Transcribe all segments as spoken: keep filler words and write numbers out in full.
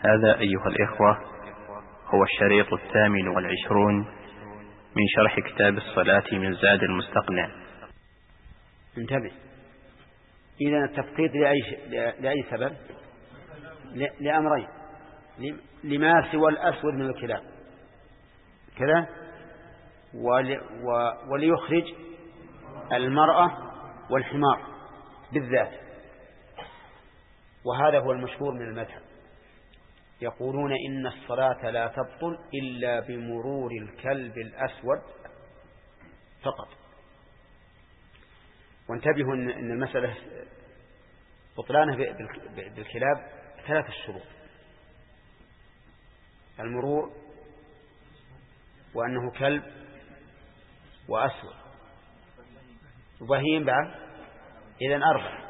هذا أيها الإخوة هو الشريط الثامن والعشرون من شرح كتاب الصلاة من زاد المستقنع. انتبه، إذا التفقيد لأي, لأي سبب؟ لأمرين: لما سوى الأسود من الكلاب كذا، وليخرج المرأة والحمار بالذات. وهذا هو المشهور من المذهب، يقولون إن الصلاة لا تبطل إلا بمرور الكلب الأسود فقط. وانتبهوا أن المسألة بطلانه بالكلاب ثلاثة شروط: المرور، وأنه كلب، وأسود، وبهيم بعد، إذن أربع.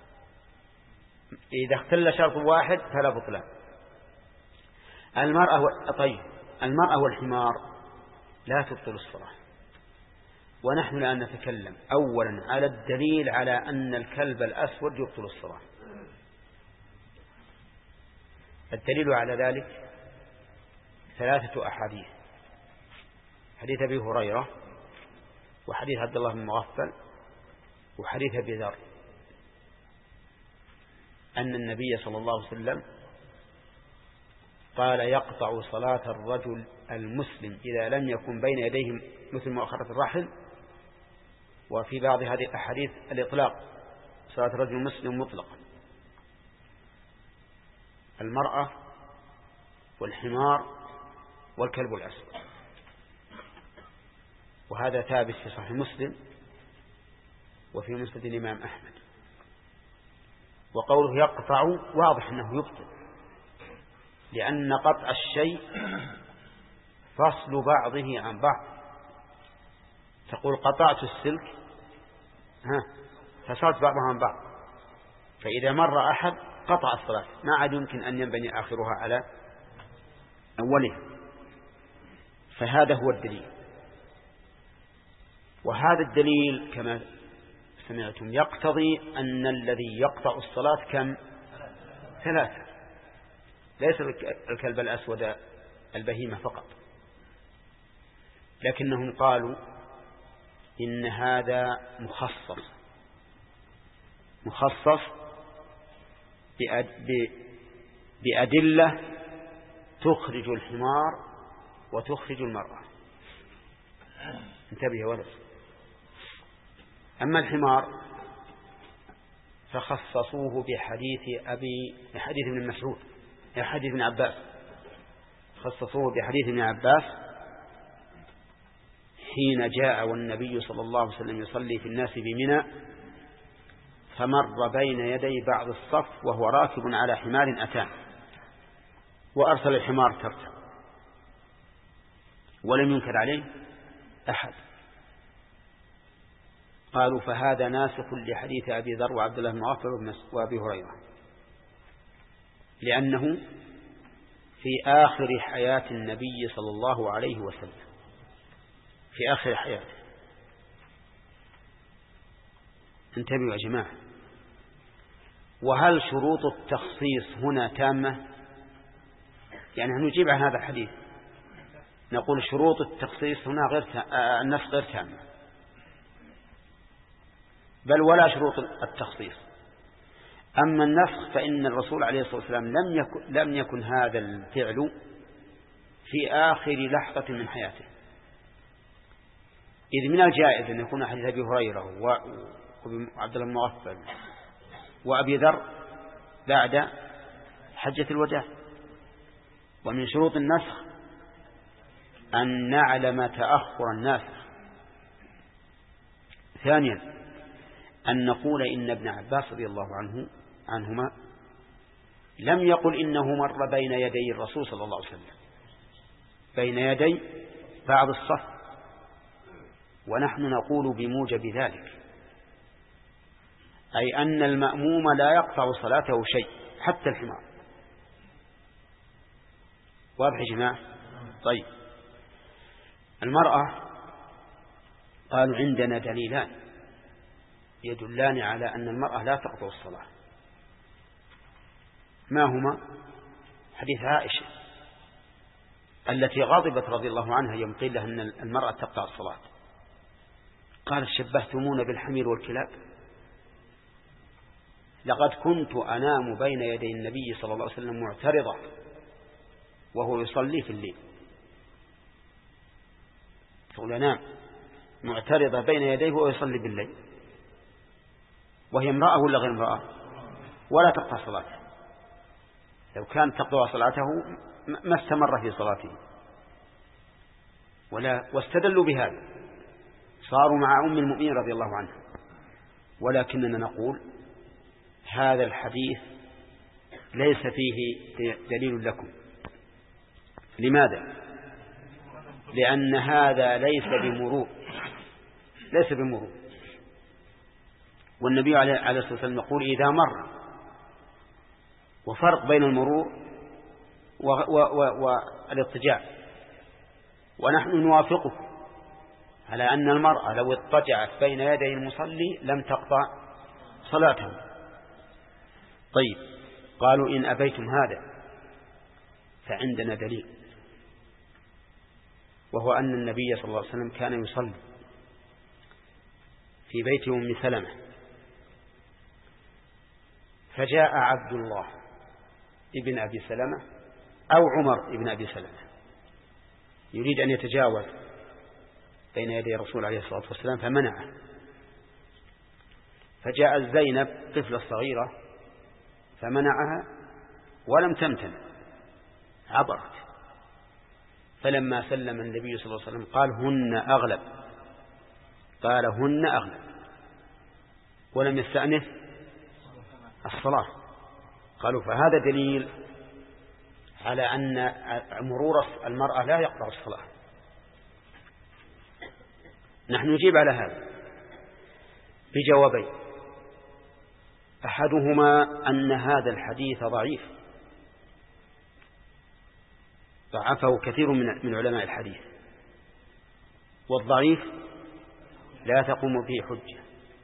إذا اختل شرط واحد فلا بطلان. المرأة و... طيب المرأة والحمار لا تبطل الصلاة. ونحن الآن نتكلم أولا على الدليل على أن الكلب الأسود يبطل الصلاة. الدليل على ذلك ثلاثة أحاديث: حديث أبي هريرة، وحديث عبد الله بن مغفل، وحديث أبي ذر، أن النبي صلى الله عليه وسلم قال: يقطع صلاة الرجل المسلم إذا لم يكن بين يديه مثل مؤخرة الرحل. وفي بعض هذه الأحاديث الإطلاق: صلاة الرجل المسلم مطلقا. المرأة والحمار والكلب الأسود. وهذا ثابت في صحيح مسلم وفي مسند الإمام أحمد. وقوله يقطع واضح أنه يبطل، لأن قطع الشيء فصل بعضه عن بعض. تقول قطعت السلك، ها فصلت بعضها عن بعض، فإذا مر أحد قطع الصلاة، ما عاد يمكن أن ينبني آخرها على أولها. فهذا هو الدليل. وهذا الدليل كما سمعتم يقتضي أن الذي يقطع الصلاة كم؟ ثلاثة، ليس الكلب الأسود البهيمة فقط. لكنهم قالوا إن هذا مخصص مخصص بأدلة تخرج الحمار وتخرج المرأة. انتبه يا ولد. أما الحمار فخصصوه بحديث أبي بحديث ابن مسعود حديث ابن عباس خصصوه بحديث ابن عباس حين جاء والنبي صلى الله عليه وسلم يصلي في الناس بمنى، فمر بين يدي بعض الصف وهو راكب على حمار أتان، وأرسل الحمار ترتع، ولم ينكر عليه أحد. قالوا فهذا ناسخ لحديث أبي ذر وعبد الله بن مغفل وأبي هريرة، لأنه في آخر حياة النبي صلى الله عليه وسلم، في آخر حياته. انتبهوا يا جماعة. وهل شروط التخصيص هنا تامة؟ يعني نجيب عن هذا الحديث نقول شروط التخصيص هنا غير النص غير تامة، بل ولا شروط التخصيص. أما النسخ فإن الرسول عليه الصلاة والسلام لم يكن, لم يكن هذا الفعل في آخر لحظة من حياته، إذ من الجائز أن يكون حديث أبي هريرة وعبد الله بن مغفل وأبي ذر بعد حجة الوداع. ومن شروط النسخ أن نعلم تأخر الناسخ. ثانيا أن نقول إن ابن عباس رضي الله عنه عنهما لم يقل إنه مر بين يدي الرسول صلى الله عليه وسلم، بين يدي بعض الصف، ونحن نقول بموجب ذلك أي أن المأموم لا يقطع صلاته شيء حتى الحمار. واضح يا جماعة؟ طيب المرأة قالوا عندنا دليلان يدلان على أن المرأة لا تقطع الصلاة. ما هما؟ حديث عائشة التي غضبت رضي الله عنها يوم قيل لها أن المرأة تقطع الصلاة، قالت شبهتمون بالحمير والكلاب، لقد كنت أنام بين يدي النبي صلى الله عليه وسلم معترضة وهو يصلي في الليل، تقول أنام معترضة بين يديه وهو يصلي بالليل، وهي امرأة ولا غير امرأة؟ ولا تقطع صلاته، لو كانت تقطع صلاته ما استمر في صلاته. ولا واستدلوا بهذا، صاروا مع أم المؤمنين رضي الله عنها. ولكننا نقول هذا الحديث ليس فيه دليل لكم. لماذا؟ لأن هذا ليس بمرور، ليس بمرور. والنبي عليه الصلاة والسلام يقول إذا مر، وفرق بين المرور والاضطجاع. ونحن نوافقه على أن المرأة لو اضطجعت بين يدي المصلي لم تقطع صلاته. طيب، قالوا إن أبيتم هذا فعندنا دليل، وهو أن النبي صلى الله عليه وسلم كان يصلي في بيت أم سلمة، فجاء عبد الله ابن أبي سلمة أو عمر ابن أبي سلمة يريد أن يتجاوز بين يدي الرسول عليه الصلاة والسلام فمنعه، فجاء زينب طفلة صغيرة فمنعها ولم تمتنع، عبرت. فلما سلم النبي صلى الله عليه وسلم قال هن أغلب، قال هن أغلب، ولم يستأنف الصلاة. قالوا فهذا دليل على أن مرور المرأة لا يقطع الصلاة. نحن نجيب على هذا بجوابين، أحدهما أن هذا الحديث ضعيف، ضعفه كثير من علماء الحديث، والضعيف لا تقوم به حجة.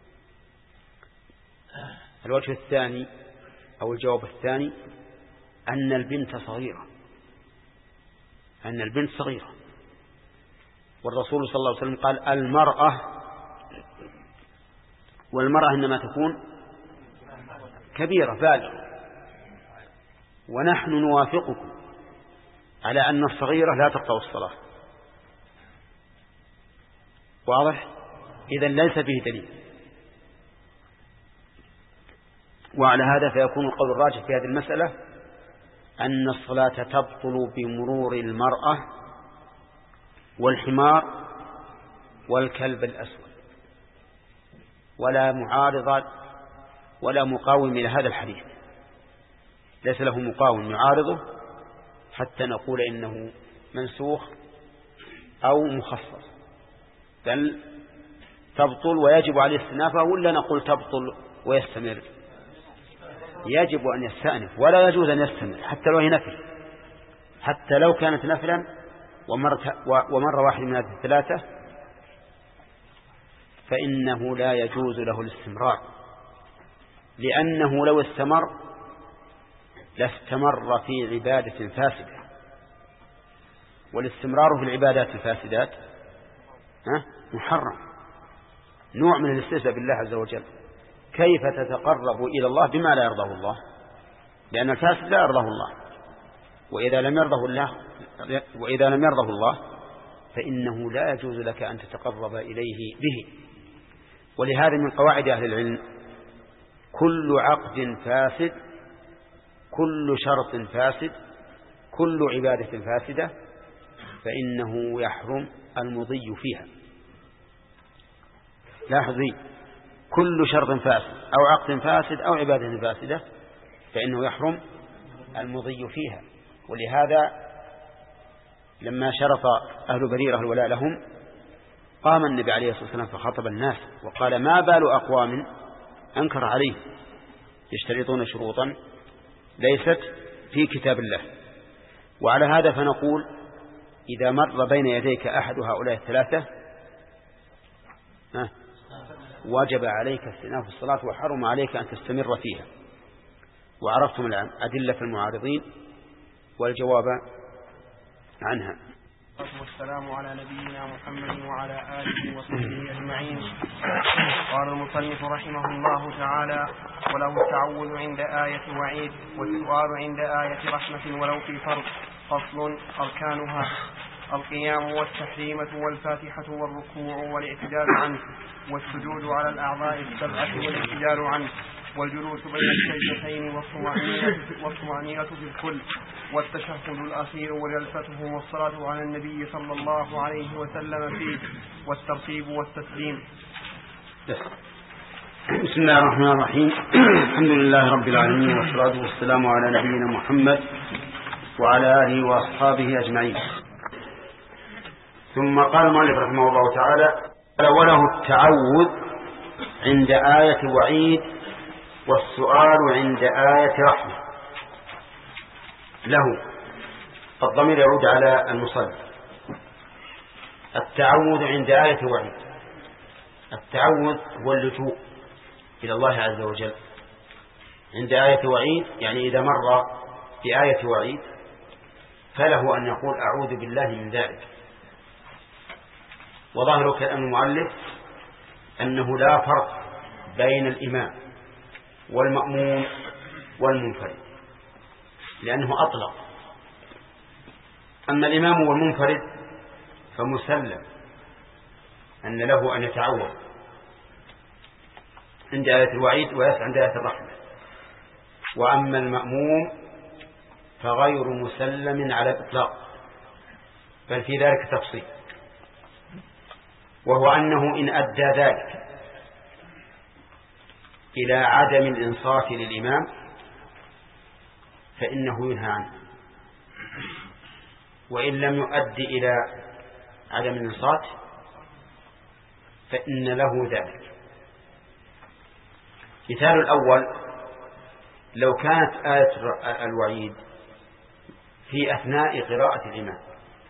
الوجه الثاني أو الجواب الثاني أن البنت صغيرة، أن البنت صغيرة، والرسول صلى الله عليه وسلم قال المرأة، والمرأة إنما تكون كبيرة بالغة، ونحن نوافقكم على أن الصغيرة لا تقطع الصلاة. واضح؟ إذن ليس فيه دليل. وعلى هذا فيكون القول الراجح في هذه المسألة أن الصلاة تبطل بمرور المرأة والحمار والكلب الأسود، ولا معارض ولا مقاوم إلى هذا الحديث، ليس له مقاوم يعارضه حتى نقول إنه منسوخ أو مخصص، بل تبطل ويجب عليه استئنافها، ولا نقول تبطل ويستمر؟ يجب أن يستأنف، ولا يجوز أن يستمر حتى لو هي نفل، حتى لو كانت نفلا ومر واحد من هذه الثلاثة فإنه لا يجوز له الاستمرار، لأنه لو استمر لاستمر في عبادة فاسدة، والاستمرار في العبادات الفاسدات محرم، نوع من الاستهزاء بالله عز وجل. كيف تتقرب إلى الله بما لا يرضاه الله؟ لأن الفاسد لا يرضاه الله، وإذا لم يرضه الله وإذا لم يرضه الله فإنه لا يجوز لك أن تتقرب إليه به. ولهذا من قواعد أهل العلم كل عقد فاسد، كل شرط فاسد، كل عبادة فاسدة فإنه يحرم المضي فيها. لاحظي، كل شرط فاسد أو عقد فاسد أو عبادة فاسدة فإنه يحرم المضي فيها. ولهذا لما شرط أهل بريرة الولاء لهم قام النبي عليه الصلاة والسلام فخاطب الناس وقال ما بال أقوام أنكر عليه يشترطون شروطا ليست في كتاب الله. وعلى هذا فنقول إذا مر بين يديك أحد هؤلاء الثلاثة وجب عليك استئناف الصلاة وحرم عليك أن تستمر فيها. وعرفتم الآن أدلة المعارضين والجواب عنها. والسلام على نبينا محمد وعلى آله وصحبه أجمعين. قال المصنف رحمه الله تعالى: وله التعوذ عند آية وعيد والسؤال عند آية رحمة ولو في فرض. فصل: أركانها: القيام والتحريمة والفاتحة والركوع والاعتدال عنه والسجود على الأعضاء السبعة والاعتدال عنه والجلوس بين السجدتين والطمأنينة في الكل والتشهد الأخير وجلسته والصلاة على النبي صلى الله عليه وسلم فيه والترتيب والتسليم. بسم الله الرحمن الرحيم. الحمد لله رب العالمين والصلاة والسلام على نبينا محمد وعلى آله وأصحابه أجمعين. ثم قال المؤلف رحمه الله تعالى: وله التعوذ عند آية وعيد والسؤال عند آية رحمة. له الضمير يعود على المصلي. التعوذ عند آية وعيد. التعوذ هو اللجوء إلى الله عز وجل عند آية وعيد، يعني إذا مر بآية وعيد فله أن يقول أعوذ بالله من ذلك. وظاهر كلام المؤلف أنه لا فرق بين الإمام والمأموم والمنفرد، لأنه أطلق. أما الإمام والمنفرد فمسلم أن له أن يتعوذ عند آية الوعيد ويسعى عند آية الرحمة. وأما المأموم فغير مسلم على الإطلاق، بل في ذلك تفصيل، وهو أنه إن أدى ذلك إلى عدم الإنصات للإمام فإنه ينهى عنه، وإن لم يؤدي إلى عدم الإنصات فإن له ذلك. مثال الأول: لو كانت آية الوعيد في أثناء قراءة الإمام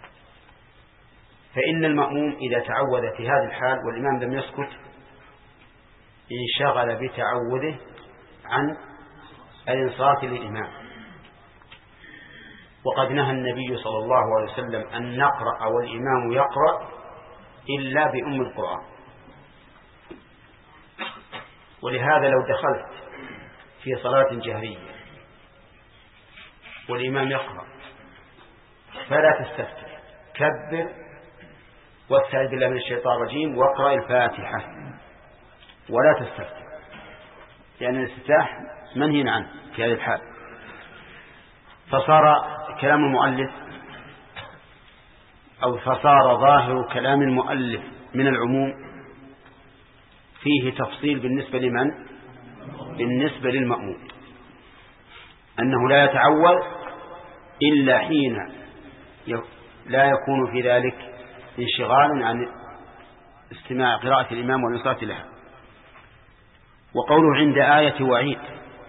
فإن المأموم إذا تعوذ في هذه الحال والإمام لم يسكت انشغل بتعوذه عن الإنصات للإمام. وقد نهى النبي صلى الله عليه وسلم أن نقرأ والإمام يقرأ إلا بأم القرآن. ولهذا لو دخلت في صلاة جهرية والإمام يقرأ فلا تستفتح، كبر واستعذ بالله من الشيطان الرجيم واقرأ الفاتحة ولا تستفتح، لأن الاستفتاح منهي عنه في هذه الحال. فصار كلام المؤلف أو فصار ظاهر كلام المؤلف من العموم فيه تفصيل بالنسبة لمن؟ بالنسبة للمأموم، أنه لا يتعوذ إلا حين لا يكون في ذلك انشغال عن استماع قراءة الإمام والإنصات لها. وقوله عند آية وعيد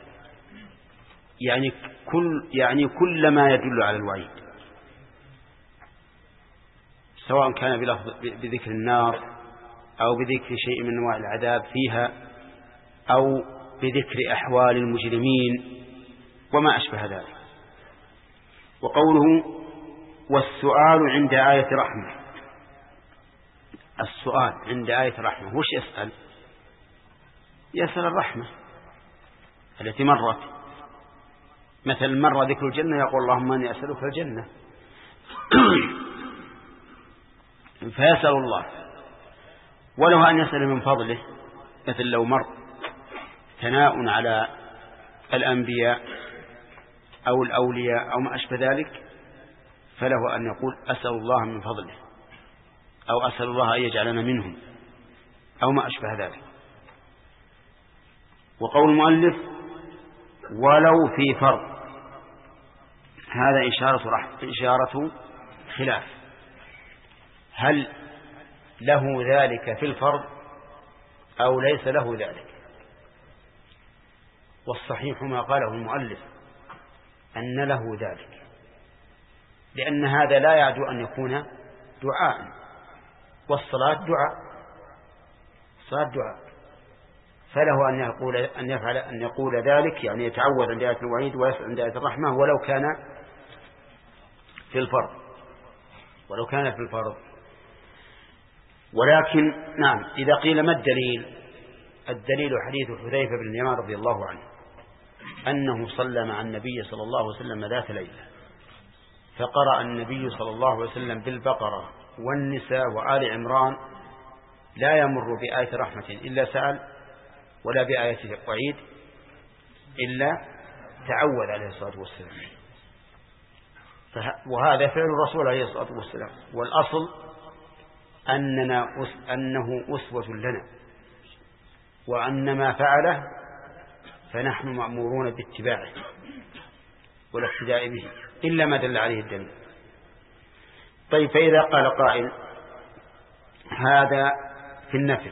يعني كل يعني كل ما يدل على الوعيد، سواء كان بذكر النار أو بذكر شيء من أنواع العذاب فيها أو بذكر أحوال المجرمين وما أشبه ذلك. وقوله والسؤال عند آية رحمة. السؤال عند آية رحمة وش يسأل؟ يسأل الرحمة التي مرت، مثل مر ذكر الجنة يقول اللهم أني أسألك الجنة فيسأل الله. وله أن يسأل من فضله، مثل لو مر ثناء على الأنبياء أو الأولياء أو ما أشبه ذلك فله أن يقول أسأل الله من فضله أو أسأل الله أن يجعلنا منهم أو ما أشبه ذلك. وقول المؤلف ولو في فرض، هذا إشارة, رح... إشارة خلاف، هل له ذلك في الفرض أو ليس له ذلك؟ والصحيح ما قاله المؤلف أن له ذلك، لأن هذا لا يعدو أن يكون دعاء، والصلاة دعاء، الصلاة دعاء، فله أن يقول أن يفعل أن يقول ذلك، يعني يتعوذ عند آية الوعيد ويسأل عند آية الرحمة ولو كان في الفرض ولو كان في الفرض. ولكن نعم إذا قيل ما الدليل؟ الدليل حديث حذيفة بن اليمان رضي الله عنه أنه صلى مع النبي صلى الله عليه وسلم ذات ليلة، فقرأ النبي صلى الله عليه وسلم بالبقرة والنساء وآل عمران لا يمر بآية رحمة إلا سأل، ولا بآية وعيد إلا تعوذ عليه الصلاة والسلام. وهذا فعل الرسول عليه الصلاة والسلام، والأصل أننا أنه أسوة لنا، وأن ما فعله فنحن مأمورون باتباعه والاقتداء به إلا ما دل عليه الدليل. طيب، فإذا قال قائل هذا في النفل،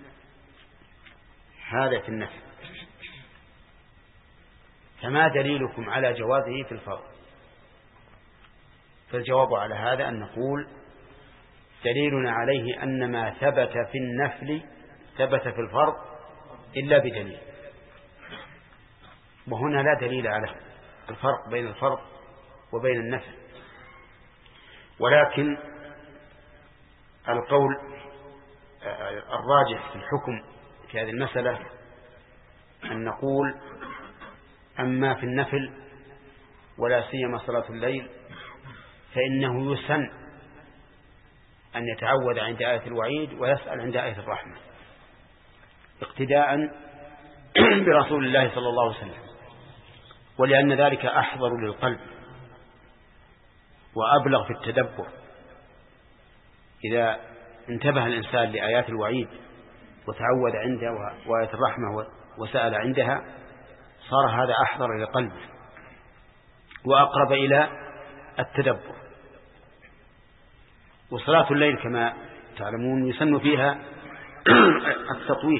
هذا في النفل، فما دليلكم على جوازه في الفرض؟ فالجواب على هذا أن نقول دليلنا عليه أن ما ثبت في النفل ثبت في الفرض إلا بدليل، وهنا لا دليل على الفرق بين الفرض وبين النفل. ولكن القول الراجح في الحكم في هذه المسألة أن نقول أما في النفل ولا سيما صلاة الليل فإنه يسن أن يتعوذ عند آية الوعيد ويسأل عند آية الرحمة اقتداء برسول الله صلى الله عليه وسلم، ولأن ذلك أحضر للقلب وأبلغ في التدبر. إذا انتبه الإنسان لآيات الوعيد وتعوذ عندها وآية الرحمة وسأل عندها صار هذا أحضر للقلب وأقرب إلى التدبر. وصلاة الليل كما تعلمون يسن فيها التطويل،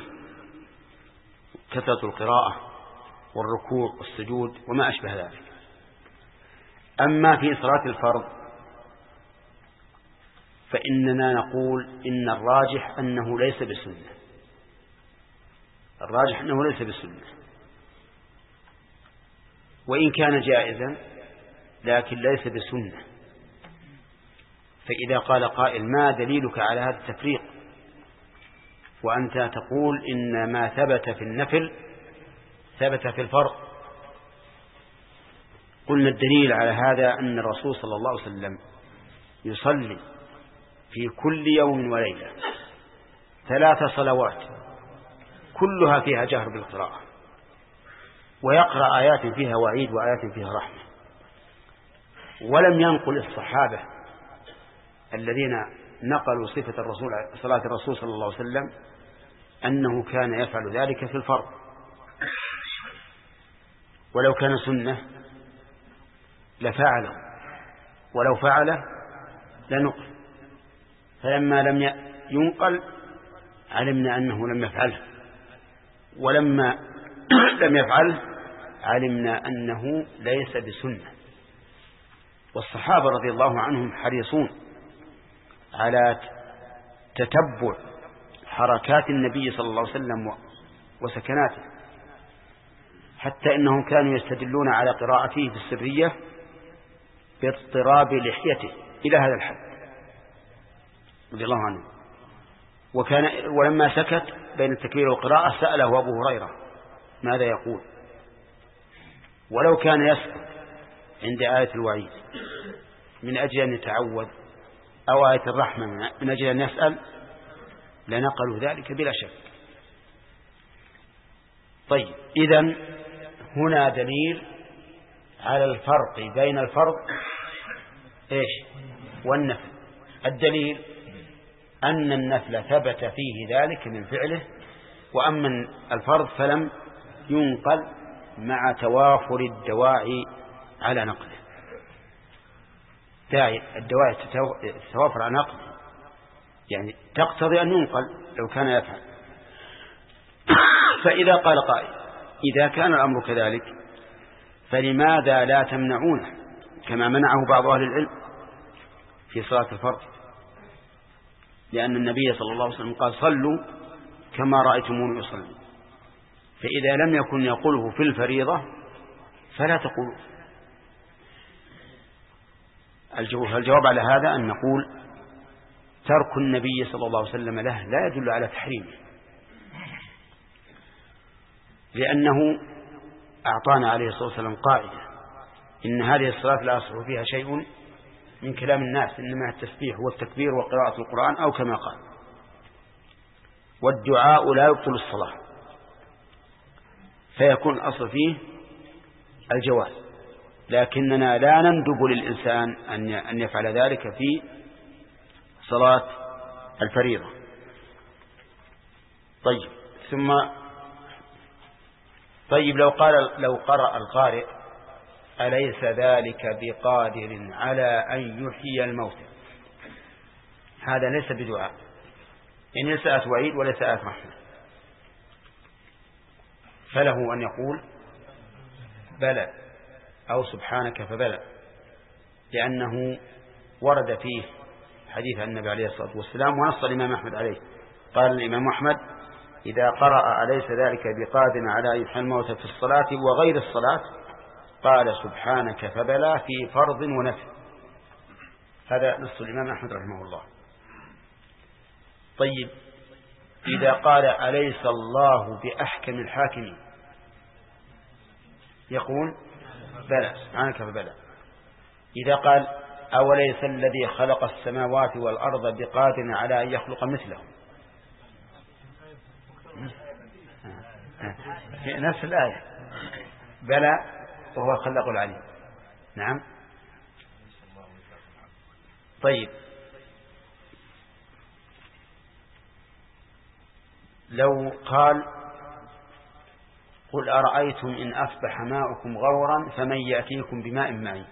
كثرة القراءة والركوع والسجود وما أشبه ذلك. أما في صلاة الفرض فإننا نقول إن الراجح أنه ليس بسنة، الراجح أنه ليس بسنة، وإن كان جائزا لكن ليس بسنة. فإذا قال قائل ما دليلك على هذا التفريق وأنت تقول إن ما ثبت في النفل ثبت في الفرض؟ قلنا الدليل على هذا أن الرسول صلى الله عليه وسلم يصلي في كل يوم وليلة ثلاث صلوات كلها فيها جهر بالقراءة، ويقرأ آيات فيها وعيد وآيات فيها رحمة، ولم ينقل الصحابة الذين نقلوا صفة الرسول صلاة الرسول صلى الله عليه وسلم أنه كان يفعل ذلك في الفرض، ولو كان سنة لفعله، ولو فعله لنقل، فلما لم ينقل علمنا أنه لم يفعله، ولما لم يفعله علمنا أنه ليس بسنة. والصحابة رضي الله عنهم حريصون على تتبع حركات النبي صلى الله عليه وسلم وسكناته، حتى إنهم كانوا يستدلون على قراءته في السرية باضطراب لحيته إلى هذا الحد رضي الله عنه. وكان ولما سكت بين التكبير والقراءة سأله أبو هريرة ماذا يقول، ولو كان يسكت عند آية الوعيد من أجل أن يتعوذ أو آية الرحمة من أجل أن يسأل لنقلوا ذلك بلا شك. طيب، إذن هنا دليل على الفرق بين الفرض إيش والنفل. الدليل أن النفل ثبت فيه ذلك من فعله، وأما الفرض فلم ينقل مع توافر الدواعي على نقله. داعي الدواعي تتوافر على نقل يعني تقتضي أن ينقل لو كان يفعل. فإذا قال قائل إذا كان الأمر كذلك فلماذا لا تمنعونه كما منعه بعض أهل العلم في صلاة الفرض؟ لأن النبي صلى الله عليه وسلم قال صلوا كما رأيتموني أصلي، فإذا لم يكن يقوله في الفريضة فلا تقولوا. الجواب على هذا أن نقول ترك النبي صلى الله عليه وسلم له لا يدل على تحريمه، لأنه أعطانا عليه الصلاة والسلام قاعدة إن هذه الصلاة لا يصح فيها شيء من كلام الناس، إنما التسبيح والتكبير وقراءة القرآن أو كما قال، والدعاء لا يبطل الصلاة، فيكون الأصل فيه الجواز، لكننا لا نندب للإنسان أن يفعل ذلك في صلاة الفريضة. طيب ثم طيب لو قال لو قرأ القارئ أليس ذلك بقادر على أن يحيي الموتى، هذا ليس بدعاء، إن ليس آية وعيد وليس آية رحمة، فله أن يقول بلى أو سبحانك فبلى، لأنه ورد فيه حديث عن النبي عليه الصلاة والسلام ونص الإمام أحمد عليه. قال الإمام أحمد إذا قرأ أليس ذلك بقادر على أن يحيي الموتى في الصلاة وغير الصلاة قال سبحانك فبلى في فرض ونفل، هذا نص الإمام أحمد رحمه الله. طيب إذا قال أليس الله بأحكم الحاكمين يقول بلى سبحانك فبلى. إذا قال أوليس الذي خلق السماوات والأرض بقادر على أن يخلق مثلهم، في نفس الآية بلى وهو الخلاق العليم. نعم. طيب لو قال قل أرأيتم إن أصبح ماؤكم غورا فمن يأتيكم بماء معين،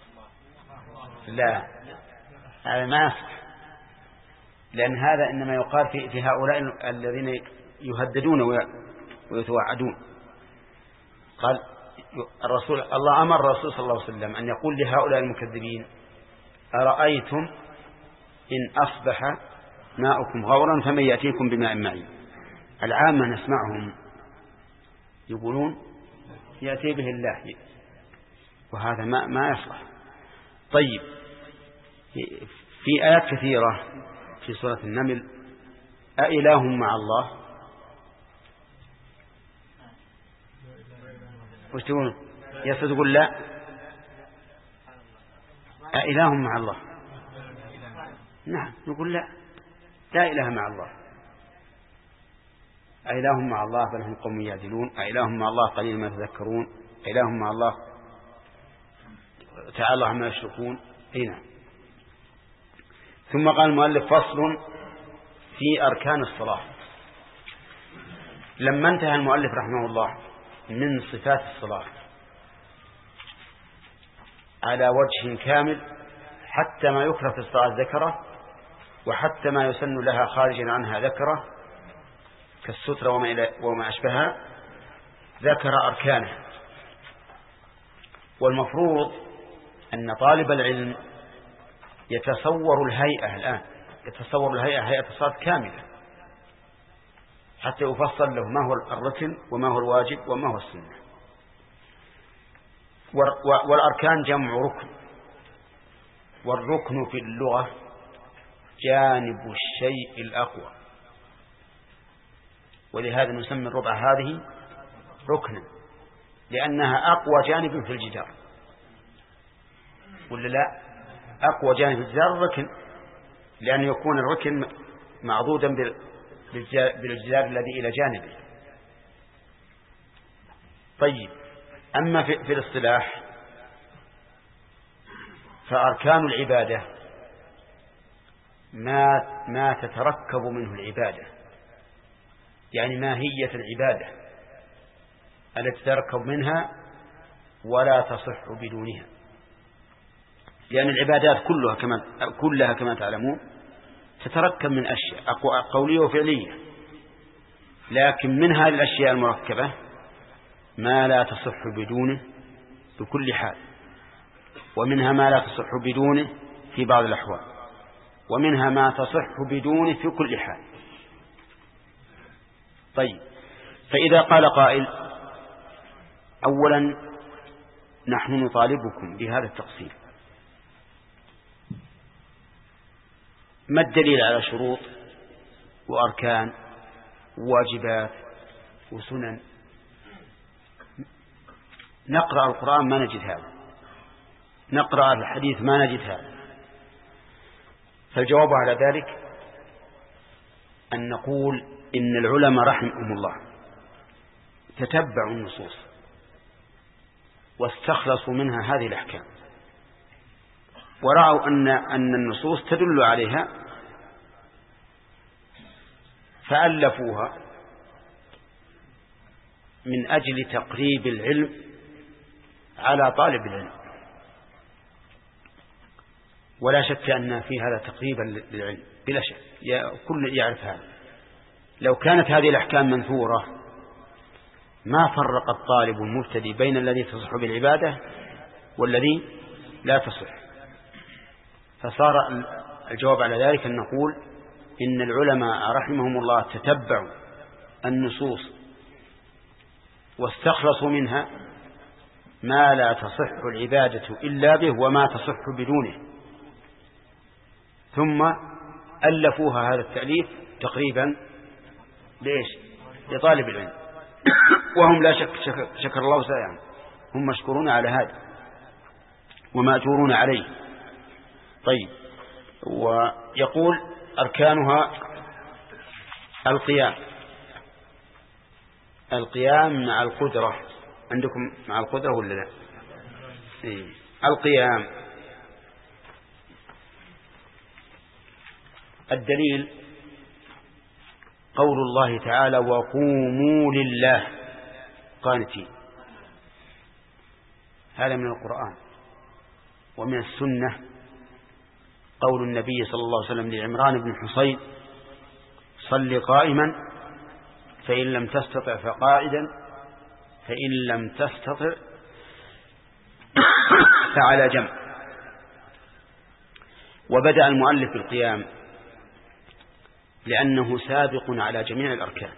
لا هذا ما يصح، لأن هذا إنما يقال في, في هؤلاء الذين يهددون ويتوعدون. قال الرسول الله أمر الرسول صلى الله عليه وسلم أن يقول لهؤلاء المكذبين أرأيتم إن أصبح ماؤكم غورا فمن يأتيكم بماء معين. العامة نسمعهم يقولون يأتي به الله، وهذا ما ما يصلح. طيب في آيات كثيرة في سورة النمل أإله مع الله، وش تقول؟ يسوع تقول لا، أإله مع الله، نعم نقول لا، لا إله مع الله. أإله مع الله بل هم قوم يعدلون، أإله مع الله قليل ما تذكرون، أإله مع الله تعالى عما يشركون. هنا ثم قال المؤلف فصل في أركان الصلاة. لما انتهى المؤلف رحمه الله من صفات الصلاة على وجه كامل، حتى ما يكره في الصلاة ذكره، وحتى ما يسن لها خارجا عنها ذكره كالسترة وما, وما أشبهها، ذكر أركانها. والمفروض أن طالب العلم يتصور الهيئة الآن، يتصور الهيئة هيئة الصلاة كاملة حتى يفصل له ما هو الركن وما هو الواجب وما هو السنة. والأركان جمع ركن، والركن في اللغة جانب الشيء الأقوى، ولهذا نسمي الربع هذه ركنا، لأنها أقوى جانب في الجدار، ولا لا؟ أقوى جانب في الجدار الركن، لأن يكون الركن معضودا بالجدار الذي إلى جانبه. طيب أما في, في الاصطلاح فأركان العبادة ما, ما تتركب منه العبادة، يعني ماهية العبادة التي تتركب منها ولا تصح بدونها، لأن العبادات كلها كما, كلها كما تعلمون تتركب من أشياء قولية وفعلية، لكن من هذه الأشياء المركبة ما لا تصح بدونه بكل حال، ومنها ما لا تصح بدونه في بعض الأحوال، ومنها ما تصح بدونه في كل حال. طيب فإذا قال قائل أولا نحن نطالبكم بهذا التقسيم، ما الدليل على شروط وأركان وواجبات وسنن؟ نقرأ القرآن ما نجد هذا، نقرأ الحديث ما نجد هذا. فالجواب على ذلك أن نقول إن العلماء رحمهم الله تتبعوا النصوص واستخلصوا منها هذه الأحكام، ورأوا أن أن النصوص تدل عليها فألفوها من أجل تقريب العلم على طالب العلم. ولا شك أن في هذا تقريبا للعلم بلا شك، كل يعرف هذا. لو كانت هذه الأحكام منثورة ما فرق الطالب المبتدئ بين الذي تصح بالعبادة والذي لا تصح. فصار الجواب على ذلك أن نقول إن العلماء رحمهم الله تتبعوا النصوص واستخلصوا منها ما لا تصح العبادة إلا به وما تصح بدونه، ثم ألفوها هذا التأليف تقريبا ليش؟ لطالب العلم. وهم لا شك شكر, شكر الله سيئا، هم مشكورون على هذا ومأجورون عليه. طيب، ويقول أركانها القيام القيام مع القدرة. عندكم مع القدرة ولا لا؟ إيه. القيام الدليل قول الله تعالى وقوموا لله قانتين. هذا من القرآن. ومن السنة قول النبي صلى الله عليه وسلم لعمران بن حصين صل قائما فإن لم تستطع فقائدا فإن لم تستطع فعلى جنب. وبدأ المؤلف بالقيام لأنه سابق على جميع الأركان.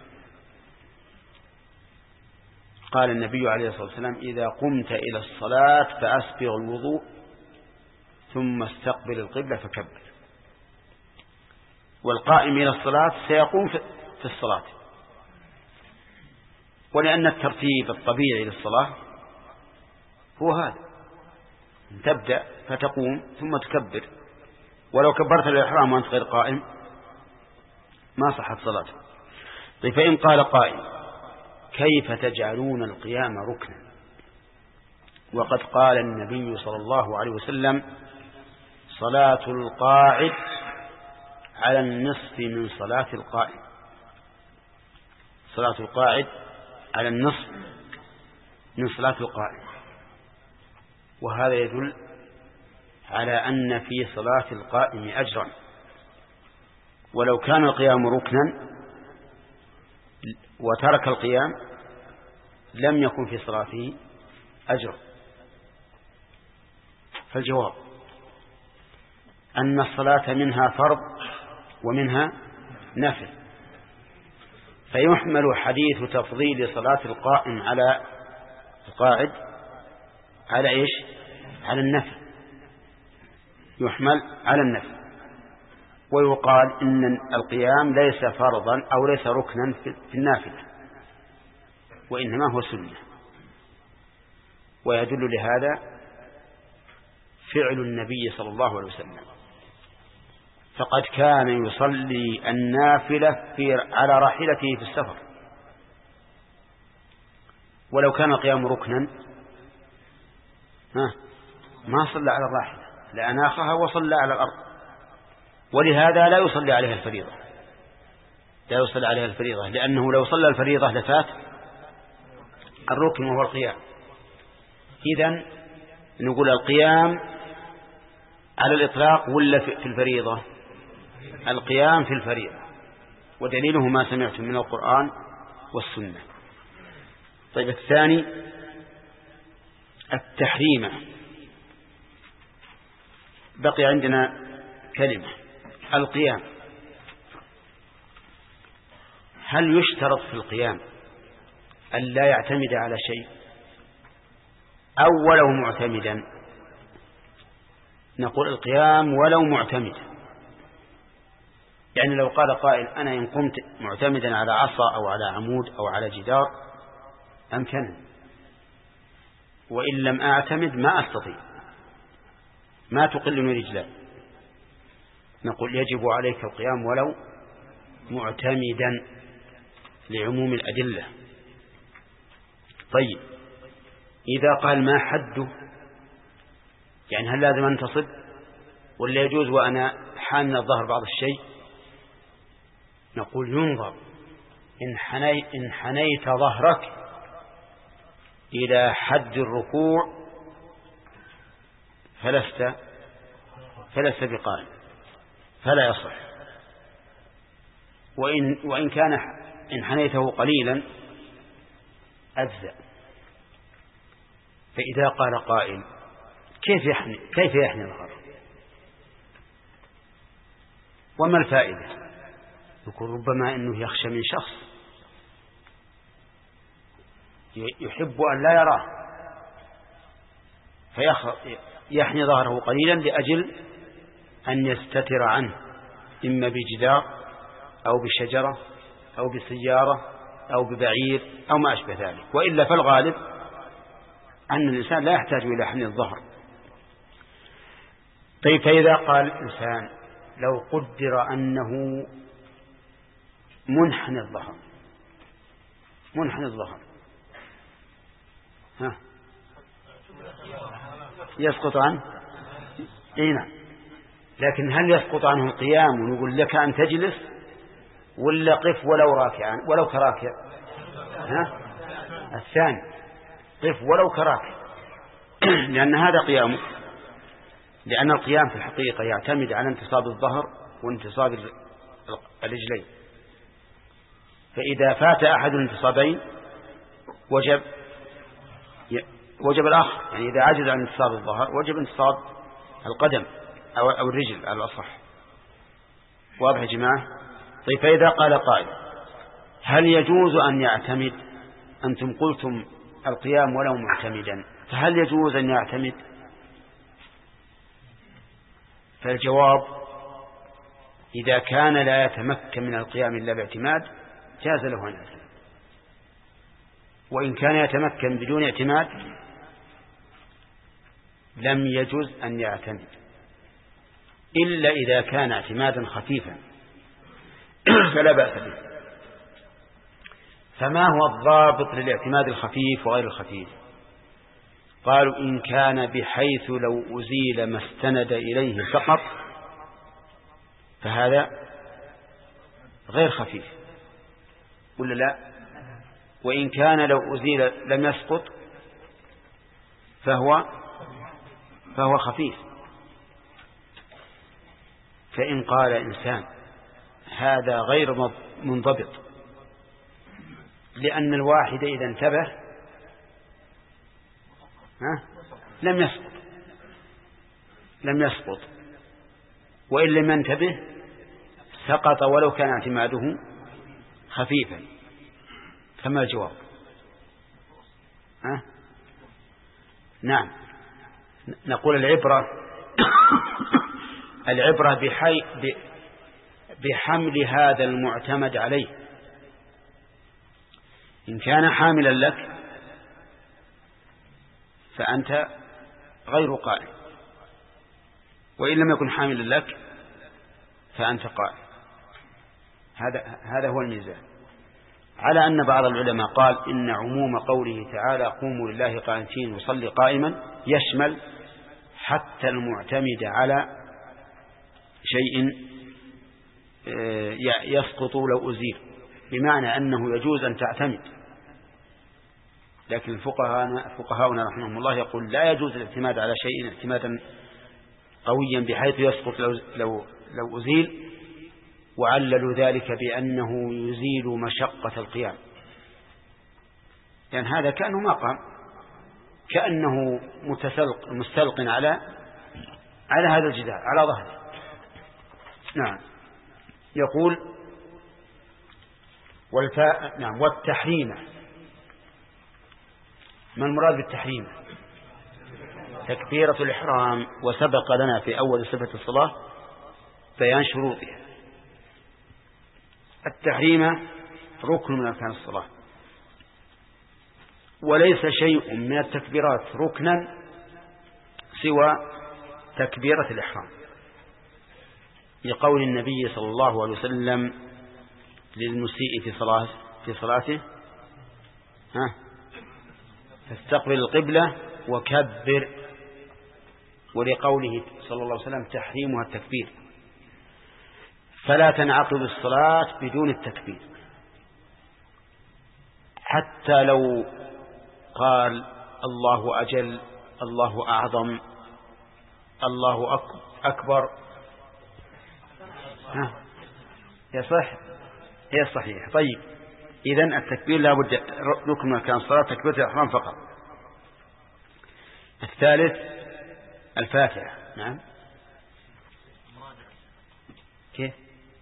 قال النبي عليه الصلاة والسلام إذا قمت إلى الصلاة فأسبغ الوضوء ثم استقبل القبلة فكبر. والقائم إلى الصلاة سيقوم في الصلاة، ولأن الترتيب الطبيعي للصلاة هو هذا، تبدأ فتقوم ثم تكبر. ولو كبرت الإحرام وأنت غير قائم ما صحت صلاته. طيب، فإن قال قائل كيف تجعلون القيام ركنا وقد قال النبي صلى الله عليه وسلم صلاة القاعد على النصف من صلاة القائم. صلاة القاعد على النصف من صلاة القائم. وهذا يدل على أن في صلاة القائم أجرا، ولو كان القيام ركنا وترك القيام لم يكن في صلاته أجر. فالجواب أن الصلاة منها فرض ومنها نفل، فيحمل حديث تفضيل صلاة القائم على القاعد على إيش؟ على النفل، يحمل على النفل. ويقال إن القيام ليس فرضا أو ليس ركنا في النافلة، وإنما هو سنة. ويدل لهذا فعل النبي صلى الله عليه وسلم، فقد كان يصلي النافلة في على راحلته في السفر. ولو كان القيام ركنا ها ما صلى على الراحلة لأناخها وصلى على الأرض. ولهذا لا يصلي عليها الفريضة، لا يصلي عليها الفريضة لأنه لو صلى الفريضة لفات الركن وهو القيام. إذن نقول القيام على الإطلاق ولا في الفريضة؟ القيام في الفريضة، ودليله ما سمعتم من القرآن والسنة. طيب، الثاني التحريم. بقي عندنا كلمة القيام. هل يشترط في القيام أن لا يعتمد على شيء أو ولو معتمدا؟ نقول القيام ولو معتمدا يعني لو قال قائل أنا إن قمت معتمدا على عصا أو على عمود أو على جدار أمكن، وإن لم أعتمد ما أستطيع، ما تقلني رجلي، نقول يجب عليك القيام ولو معتمدا لعموم الأدلة. طيب إذا قال ما حده، يعني هل لازم أنتصب ولا يجوز وأنا حان الظهر بعض الشيء؟ نقول ينظر، إن, حني إن حنيت ظهرك إلى حد الركوع فلست فلست بقائم فلا يصح، وإن, وإن كان إن حنيته قليلا أجزأ. فإذا قال قائل كيف يحني كيف يحني ظهره وما الفائدة؟ يقول ربما أنه يخشى من شخص يحب أن لا يراه فيحني ظهره قليلا لأجل أن يستتر عنه، إما بجدار أو بشجرة أو بسيارة أو ببعير أو ما أشبه ذلك. وإلا فالغالب أن الإنسان لا يحتاج إلى حني الظهر. طيب فإذا قال الإنسان لو قدر أنه منحني الظهر منحني الظهر ها يسقط عنه؟ إيه نعم، لكن هل يسقط عنه القيام ونقول لك أن تجلس ولا قف ولو راكعا ولو كراكع؟ ها الثاني قف ولو كراكع لأن هذا قيامه، لأن القيام في الحقيقة يعتمد على انتصاب الظهر وانتصاب الرجلين، فإذا فات أحد الانتصابين وجب وجب الآخر، يعني إذا عجز عن انتصاب الظهر وجب انتصاب القدم أو أو الرجل على الأصح. واضح يا جماعة؟ طيب فإذا قال قائل هل يجوز أن يعتمد؟ أنتم قلتم القيام ولو معتمدا، فهل يجوز أن يعتمد؟ فالجواب إذا كان لا يتمكن من القيام إلا باعتماد جاز له أن يعتمد، وإن كان يتمكن بدون اعتماد لم يجوز أن يعتمد إلا إذا كان اعتمادا خفيفا فلا بأس به. فما هو الضابط للاعتماد الخفيف وغير الخفيف؟ قالوا إن كان بحيث لو أزيل ما استند إليه فقط فهذا غير خفيف ولا لا؟ وإن كان لو أزيل لم يسقط فهو فهو خفيف. فإن قال إنسان هذا غير منضبط، لأن الواحد إذا انتبه ها لم يسقط لم يسقط وإن لم ينتبه سقط ولو كان اعتماده خفيفا، فما الجواب؟ ها؟ نعم، نقول العبرة العبرة بحي بحمل هذا المعتمد عليه. إن كان حاملا لك فأنت غير قائم، وإن لم يكن حاملا لك فأنت قائم. هذا هذا هو الميزان. على أن بعض العلماء قال إن عموم قوله تعالى قوموا لله قانتين وصلي قائما يشمل حتى المعتمد على شيء يسقط لو أزيل، بمعنى أنه يجوز أن تعتمد، لكن فقهاؤنا رحمهم الله يقول لا يجوز الاعتماد على شيء اعتمادا قويا بحيث يسقط لو, لو, لو أزيل، وعللوا ذلك بأنه يزيل مشقة القيام، لأن يعني هذا كأنه ما قام، كأنه متسلق مستلق على على هذا الجدار على ظهره. نعم. يقول والفاء نعم والتحريم. ما المراد بالتحريم؟ تكبيرة الإحرام، وسبق لنا في أول صفة الصلاة بيان شروطها، التحريم ركن من أركان الصلاة، وليس شيء من التكبيرات ركنا سوى تكبيرة الإحرام، لقول النبي صلى الله عليه وسلم للمسيء في صلاة في صلاته ها فاستقبل القبلة وكبر، ولقوله صلى الله عليه وسلم تحريمها التكبير، فلا تنعقد الصلاة بدون التكبير، حتى لو قال الله أجل، الله أعظم، الله أكبر، ها يصح هي الصحيح. طيب إذن التكبير لا بد ركن من أركان الصلاة تكبيرة الإحرام فقط. الثالث الفاتحة. نعم كيف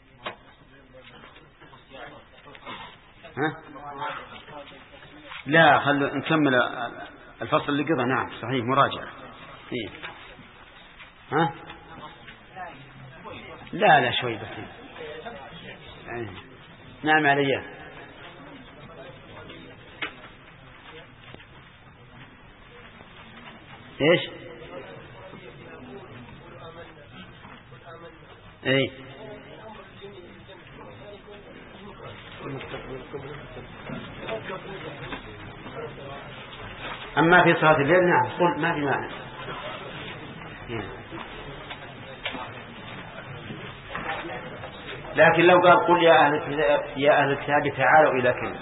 ها؟ لا خلوا نكمل الفصل اللي قضى. نعم صحيح مراجعة. إيه؟ ها لا لا شوي بس. يعني. نعم علي. ايش اي اما في صلاة الليل نعم قل ما في معنى. لكن لو قال قل يا أهل الكتاب يا أهل الكتاب تعالوا إلى كلمة،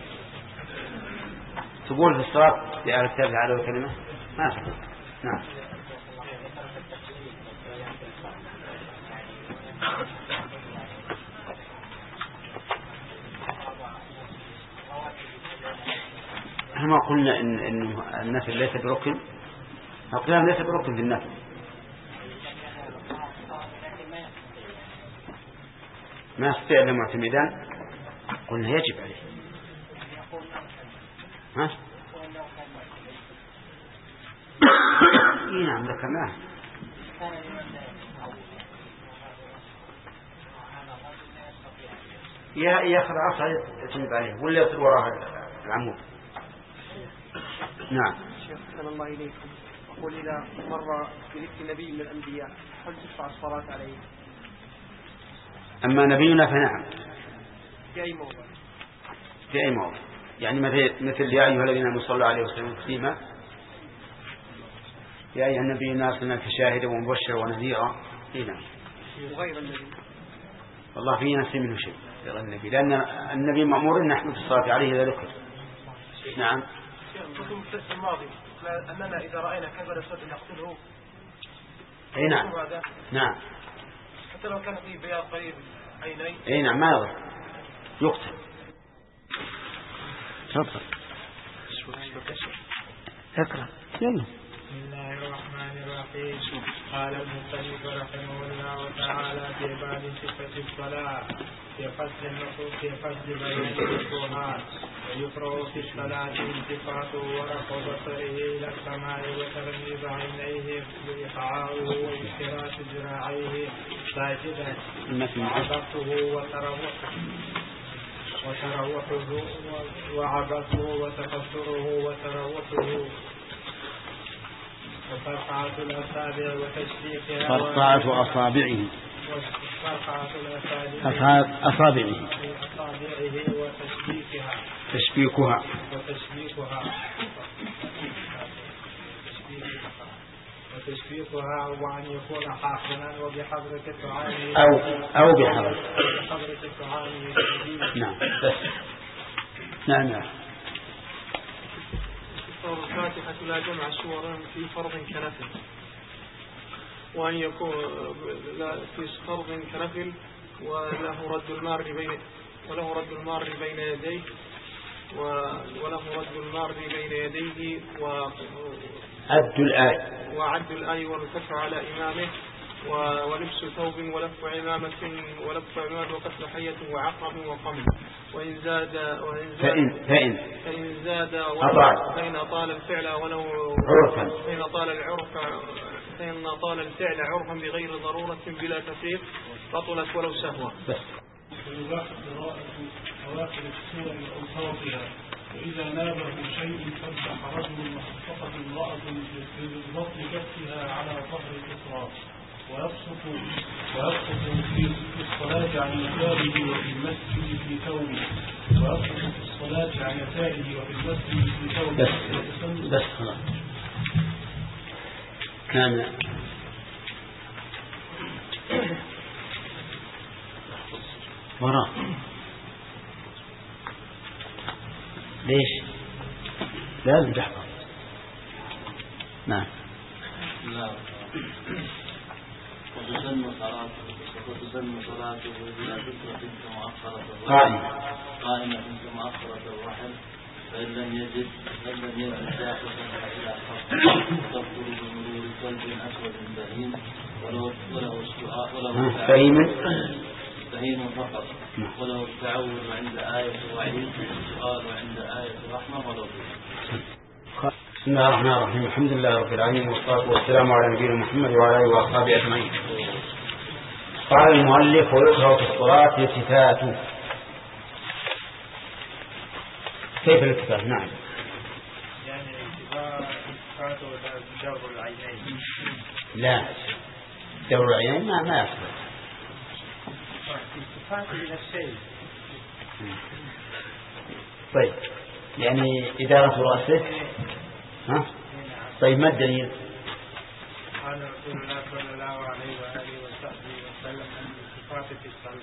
تقول في الصلاة يا أهل الكتاب تعالوا إلى كلمة ما تقول. نعم احنا ما قلنا إن, إن النفل ليس بركن، القيام ليس بركن في النفل. ما استعلم معتمدان قلنا يجب عليه. ها اي نعم ذكرناه. يا ياخذ عصا يتنب عليه ولا يصير وراء العمود. نعم. شيخ صلى الله إليكم، أقول إذا مر بذكر نبي من الأنبياء هل تشرع الصلاة عليه؟ أما نبينا فنعم. في أي موضع؟ في أي موضع يعني مثل مثل يا أيها الذين آمنوا صلوا عليه وسلموا تسليما، يا أيها النبي أرسلناك شاهدا ومبشرا ونذيرا. نعم. وغير النبي والله في نفس منه شيء غير النبي، لأن النبي مأمور أن نحمد الصلاة عليه إذا ذكر. نعم. كنتم في الدرس الماضي أننا إذا رأينا كبر الصوت نقتله. أي نعم. نعم. حتى لو كان فيه بياض قريب عيني. أي نعم ما يضر يقتل. تفضل. اقرأ. يلا. بسم الله الرحمن الرحيم. قال المصنف رحمه الله تعالى في باب صفة الصلاة في فصل النصوص في فصل بيان الشبهات. ويقرأ في الصلاة التفاته ورفع بصره إلى السماء وتغميض عينيه وإيقاعه واشتراك ذراعيه ساجدا وعبثه وتروحه وتروحه وعبثه وتكسره وتروحه وفرقعة الأصابع وتشبيكها فرقعة أصابعه وفرقعة أصابعه أصابعه وتشبيكها تشبيكها وتشبيكها وتشبيكها وأن يكون حاقنا وبحضرة الطعام أو أو بحضرة بحضرة الطعام. نعم بس نعم نعم. الفاتحة لا جمع سور في فرض كنفل، وأن يكون في فرض كنفل وله رد المار بين وله رد المار بين يديه وله رد المار بين يديه عد الآية وعد الآية والكف على إمامه ولبس ثوب ولف عمامة ولف عمامة وقتل حية وعقرب وقمل. وإن زاد وإن زاد فإن فإن فإن زاد أطال فإن أطال الفعل ولو عرفا فإن أطال العرف فإن أطال الفعل عرفا بغير ضرورة بلا تفريق بطلت ولو سهوا. بس ويباح قراءة أواخر السور وأوساطها. وإذا نابه شيء سبح رجل وخفقت امرأة بضبط كفها على ظهر الإسراء ويبسط ويبسط في الصلاة عن يساره وفي المسجد في ثوبه ويبسط في الصلاة عن يساره وفي المسجد في ثوبه. بس بس خلاص. كان وراء ليش لازم تحفظ. نعم. لا وتسن صلاته وتسن صلاته بلا ذكرة كمؤخرة الرحل قائمة كمؤخرة الرحل فإن لم يجد فإن لم يجد داخلا إلى خط تبطل بمرور كلب أسود بهيم وله وله السؤال وله فهيم فهيم فقط وله التعود عند آية وعيد والسؤال عند آية رحمة ولو بسم الله الرحمن الرحيم. الحمد لله رب العالمين والصلاة والسلام على نبينا محمد وعلى آله وأصحابه أجمعين. قال المؤلف ويكره في الصلاة الالتفات. كيف الالتفات؟ نعم. يعني الالتفات ودور العينين. لا دور العينين ما ما يحصل. الالتفات إلى الشيء. طيب يعني إدارة رأسه. ها؟ طيب ما الدليل؟ قال رسول الله صلى الله عليه وآله وصحبه وسلم أن الالتفات في الصلاة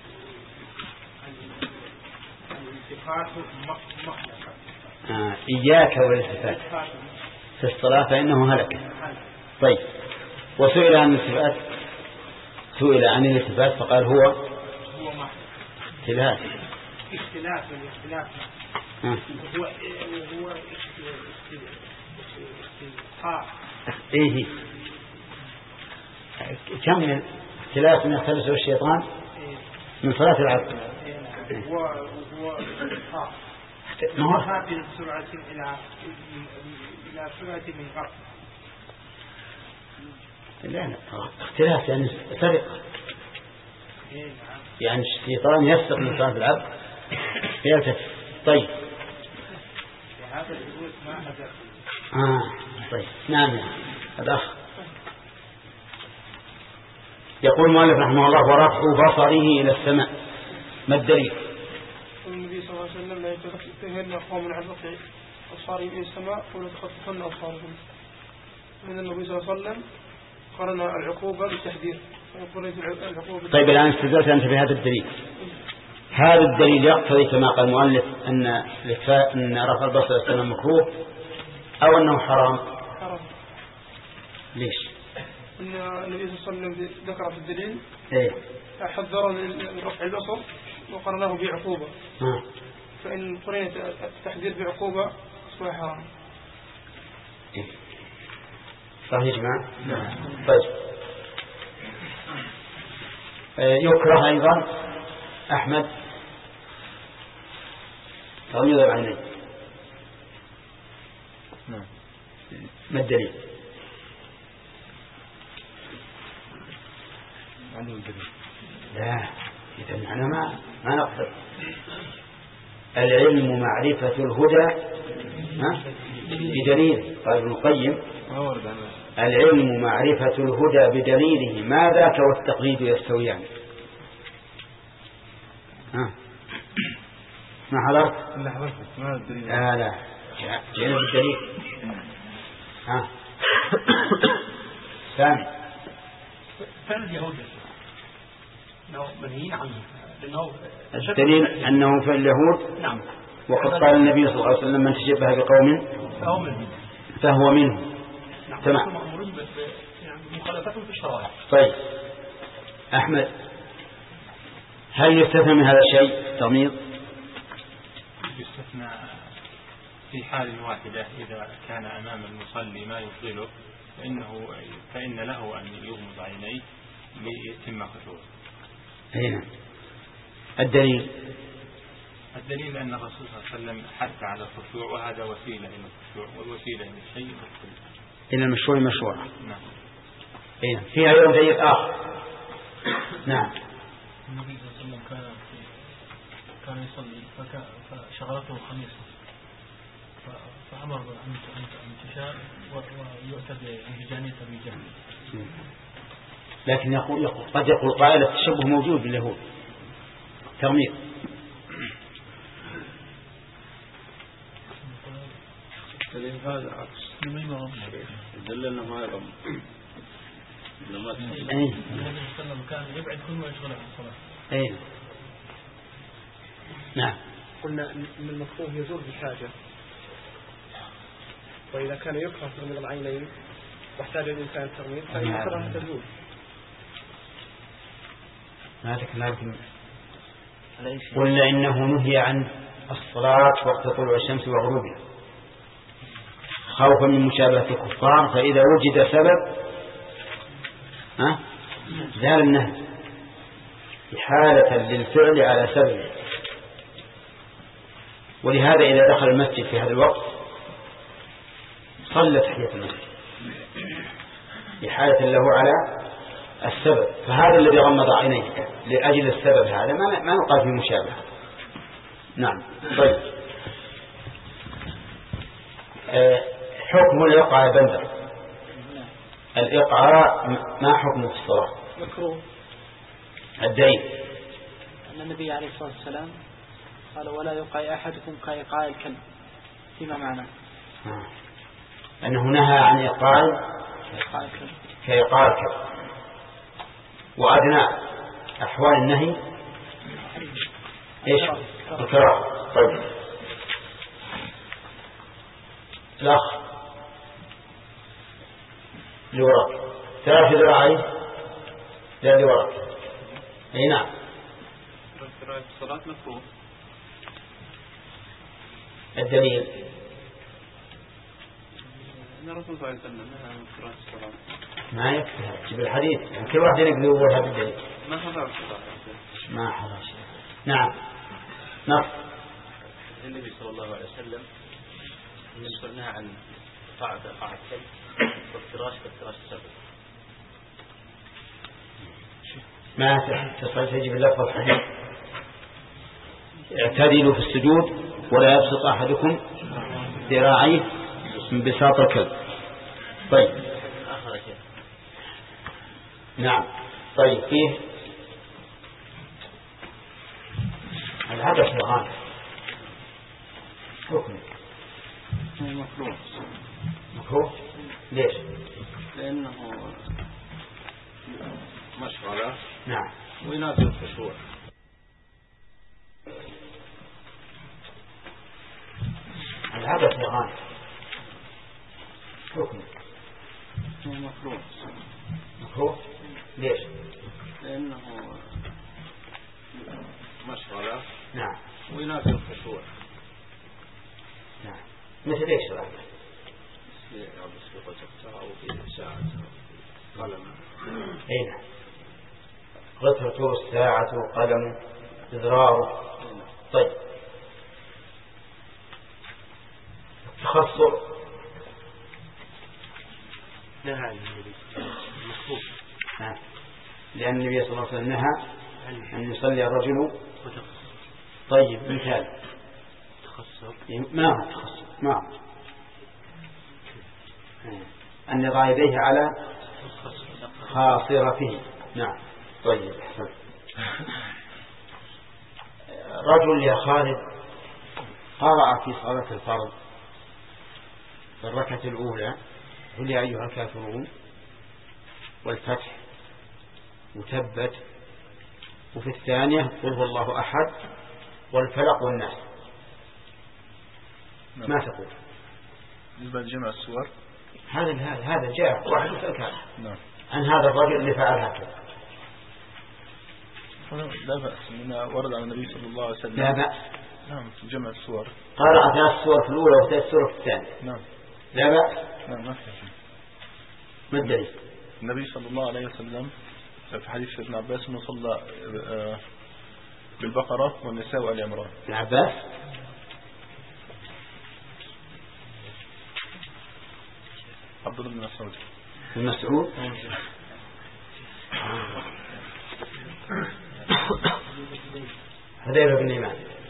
الالتفات محدثة. آه. إياك والالتفات في الصلاة فإنه هلك. طيب وسئل عن الالتفات سئل عن الالتفات فقال هو هو محدث اختلاف اختلاف الاختلاف آه. هو هو استلقاء. إيه كم اختلاف من يختلسه الشيطان من صلاة العبد. هو هو استلقاء ما هو هذه سرعة إلى إلى سرعة من قبل. لا لا اختلاف يعني سرقة يعني الشيطان يسرق من صلاة العبد فيلتفت. طيب هذا الجلوس ما أدرك. آه طيب نعم هذا أخ. يقول مالك رحمه الله ورفع بصره إلى السماء ما الدليل؟ النبي صلى الله عليه وسلم لا يتهن أقوام عن رفع أبصارهم إلى السماء ولا تخطفن أبصارهم. من النبي صلى الله عليه وسلم قرن العقوبة بالتحذير. طيب الآن استدلت أنت بهذا الدليل. هذا الدليل يقتضي كما قال المؤلف أن أن رفع البصر إلى السماء مكروه أو أنه حرام. حرام. ليش؟ أن النبي صلى الله عليه وسلم ذكر في الدليل إيه؟ حذر من رفع البصر وقرناه بعقوبة. آه. فإن قرنت التحذير بعقوبة فهو حرام. إيه؟ صحيح يا جماعة؟ طيب آه يكره أيضا أحمد تغميض العينين. نعم. ما الدليل؟ عنده الدليل. لا إذا أنا ما ما نقصد. العلم معرفة الهدى بدليل. قال ابن القيم العلم معرفة الهدى بدليله ما ذاك والتقليد يستويان. ها ما حضرت؟ لا حضرت. ما الدليل؟ لا لا جئنا بالدليل. ها سامي فعل اليهود انه منهي عنه لانه الدليل انه فعل اليهود. نعم. وقد قال النبي صلى الله عليه وسلم من تشبه بقوم فهو منهم فهو منهم. نعم. تمام. مأمورون يعني مخالفتهم في الشرائع. طيب أحمد هل يستثنى من هذا الشيء تغميض؟ يستثنى في حال واحدة إذا كان أمام المصلي ما يطيله فإنه فإن له أن يغمض عينيه ليتم خشوعه. هنا الدليل الدليل أن الرسول صلى الله عليه وسلم حث على الخشوع وهذا وسيلة إلى الخشوع والوسيلة إلى الشيء مشروع. إلى المشروع مشروع. نعم. هنا فيها أيضا دليل آخر. نعم. النبي صلى الله عليه وسلم كان كان يصلي فشغلته خميصة فأمر أن تشاء ويؤتى بجانية الرجال. لكن يقول, يقول قد يقول قائل التشبه موجود باليهود تغميض. هذا عكس يدل انه ما يرم لما النبي صلى الله عليه وسلم كان يبعد كل ما يشغله عن الصلاة. اي نعم. قلنا ان المكروه يزول بالحاجة، وإذا كان يكره تغميض العينين واحتاج الإنسان التغميض فإن الكراهة تزول. لكن قلنا إنه نهي عن الصلاة وقت طلوع الشمس وغروبها خوفا من مشابهة الكفار، فإذا وجد سبب ها زال النهي إحالة للفعل على سبب. ولهذا إذا دخل المسجد في هذا الوقت صلى تحية المسجد إحالة له على السبب، فهذا الذي غمض عينيه لأجل السبب هذا ما ما نقال فيه مشابهة. نعم. طيب أه حكم الإقعاء بندر. الإقعاء ما حكمه في الصلاة؟ مكروه. الدليل أن النبي عليه الصلاة والسلام قال ولا يقع أحدكم كإيقاع الكلب فيما معناه آه. أنه نهى عن إيقاع كإيقاع الكلب. وأدنى أحوال النهي إيش؟ الكراهة. طيب الأخ اللي وراك ثلاث ذراعي لا اللي وراك. أي نعم. الصلاة مكروه. الدليل أن الرسول صلى الله عليه وسلم نهى عن قراءة الصلاة. ما يكفي جيب الحديث كل واحد يقول يقول هذا الدليل. ما حضر الصلاة ما حضر. نعم. نعم. النبي صلى الله عليه وسلم نهى عن قاعدة قاعدة الكلب وافتراش وافتراش السبب. ما تصل تجيب اللفظ الحديث اعتدلوا في السجود ولا يبسط أحدكم ذراعيه من بساط الكلب. طيب نعم. طيب فيه العبث الغالب حكم مكروه. مكروه ليش؟ لأنه مشغلة. نعم. ويناسب الخشوع. العبث الغالب حكم مكروه. مكروه ليش؟ لأنه مشغلة. نعم. ويناسب الخشوع. نعم. مثل ايش العبث؟ يعبس في قطعتها أو في ساعتها قلم. اي نعم. غطرته الساعة قلم إضراره. طيب تخصر نهى النبي مكروه. نعم. لأن النبي صلى الله عليه وسلم نهى أن يصلي الرجل. طيب مثال تخصر ما هو تخصر ما هو أن يضع يديه على خاصرته. نعم. طيب أحسن. رجل يا خالد قرأ في صلاة الفرض في الركعة الأولى قل يا أيها الكافرون والفتح وتبت، وفي الثانية قل هو الله أحد والفلق والناس. ما تقول بالنسبة لجمع السور؟ هذا هذا جاء واحد يسألك نعم. عن هذا الرجل اللي فعل هكذا. لا بأس من ورد عن النبي صلى الله عليه وسلم. لا بأس. نعم في جمع السور. قرأ ثلاث سور في الأولى وثلاث سور في الثانية. نعم. لا بأس. نعم ما في شيء. ما الدليل؟ النبي صلى الله عليه وسلم في حديث ابن عباس انه صلى بالبقرة والنساء وآل عمران. ابن عباس عبد الله بن مسعود. ابن مسعود. حذيفة بن اليمان.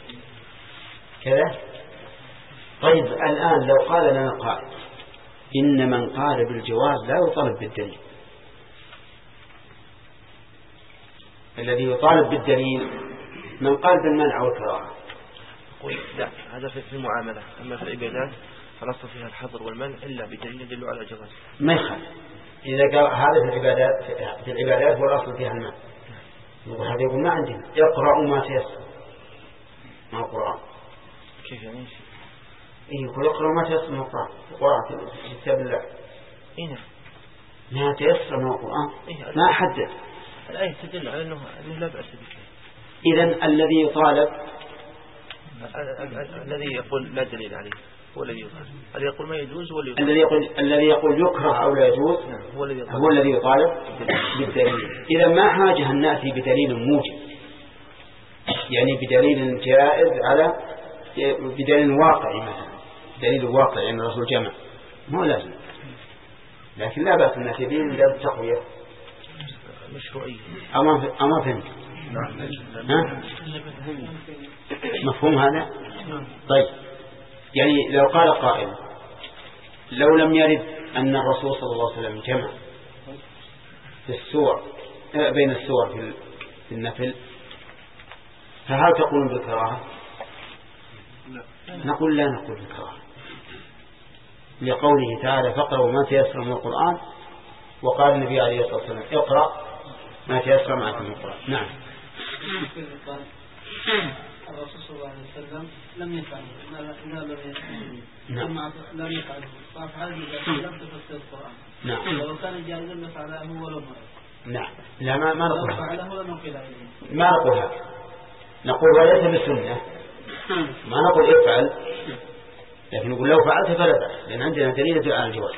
كذا. طيب الآن لو قال لنا قائل إن من قال بالجواز لا يطالب بالدليل، الذي يطالب بالدليل من قال بالمنع والكراهة. لا، هذا في المعاملة. أما في العبادات فالأصل فيها الحظر والمنع إلا بدليل يدل على الجواز. ما يخالف إذا قال هذا في العبادات، في العبادات والأصل فيها المنع، وهذا يقول ما عندنا اقرأوا ما تيسر من القرآن. كيف يعني؟ إيه يقول اقرأوا ما تيسر من القرآن، قراءة كتاب الله. إيه نعم. ما تيسر من القرآن إيه ما حدد. الآية تدل على أنه لا بأس به. إذن الذي يطالب الذي يقول لا دليل عليه هو الذي يطالب، الذي يقول ما يجوز هو الذي الذي يقول الذي يقول يكره أو لا يجوز هو الذي يطالب, هو الذي يطالب بالدليل. إذا ما حاجة أن نأتي بدليل موجب، يعني بدليل جائز على بدليل واقعي، مثلا دليل واقعي يعني الرسول جمع مو لازم، لكن لا بأس أن نأتي به من باب التقوية مشروعية. أما أما فهمت؟ ها؟ مفهوم هذا؟ طيب يعني لو قال قائل لو لم يرد أن الرسول صلى الله عليه وسلم جمع في السور بين السور في النفل، فهل تقولون بالكراهة؟ نقول لا نقول بالكراهة، لقوله تعالى فاقرأوا ما تيسر من القرآن، وقال النبي عليه الصلاة والسلام اقرأ ما تيسر معك من القرآن. نعم. الرسول صلى الله عليه وسلم لم يفعله، لا لم يفعله، نعم. لم يفعله، فافعل إذا لم تفسر القرآن. نعم. لو كان جائزا لفعله ولو مرة. نعم. لا ما ما نقول فعله لنقل عليه. ما نقول هذا، نقول وليس بسنة، ما نقول افعل، لكن نقول لو فعلت فلا بأس، لأن عندنا دليل على الجواز.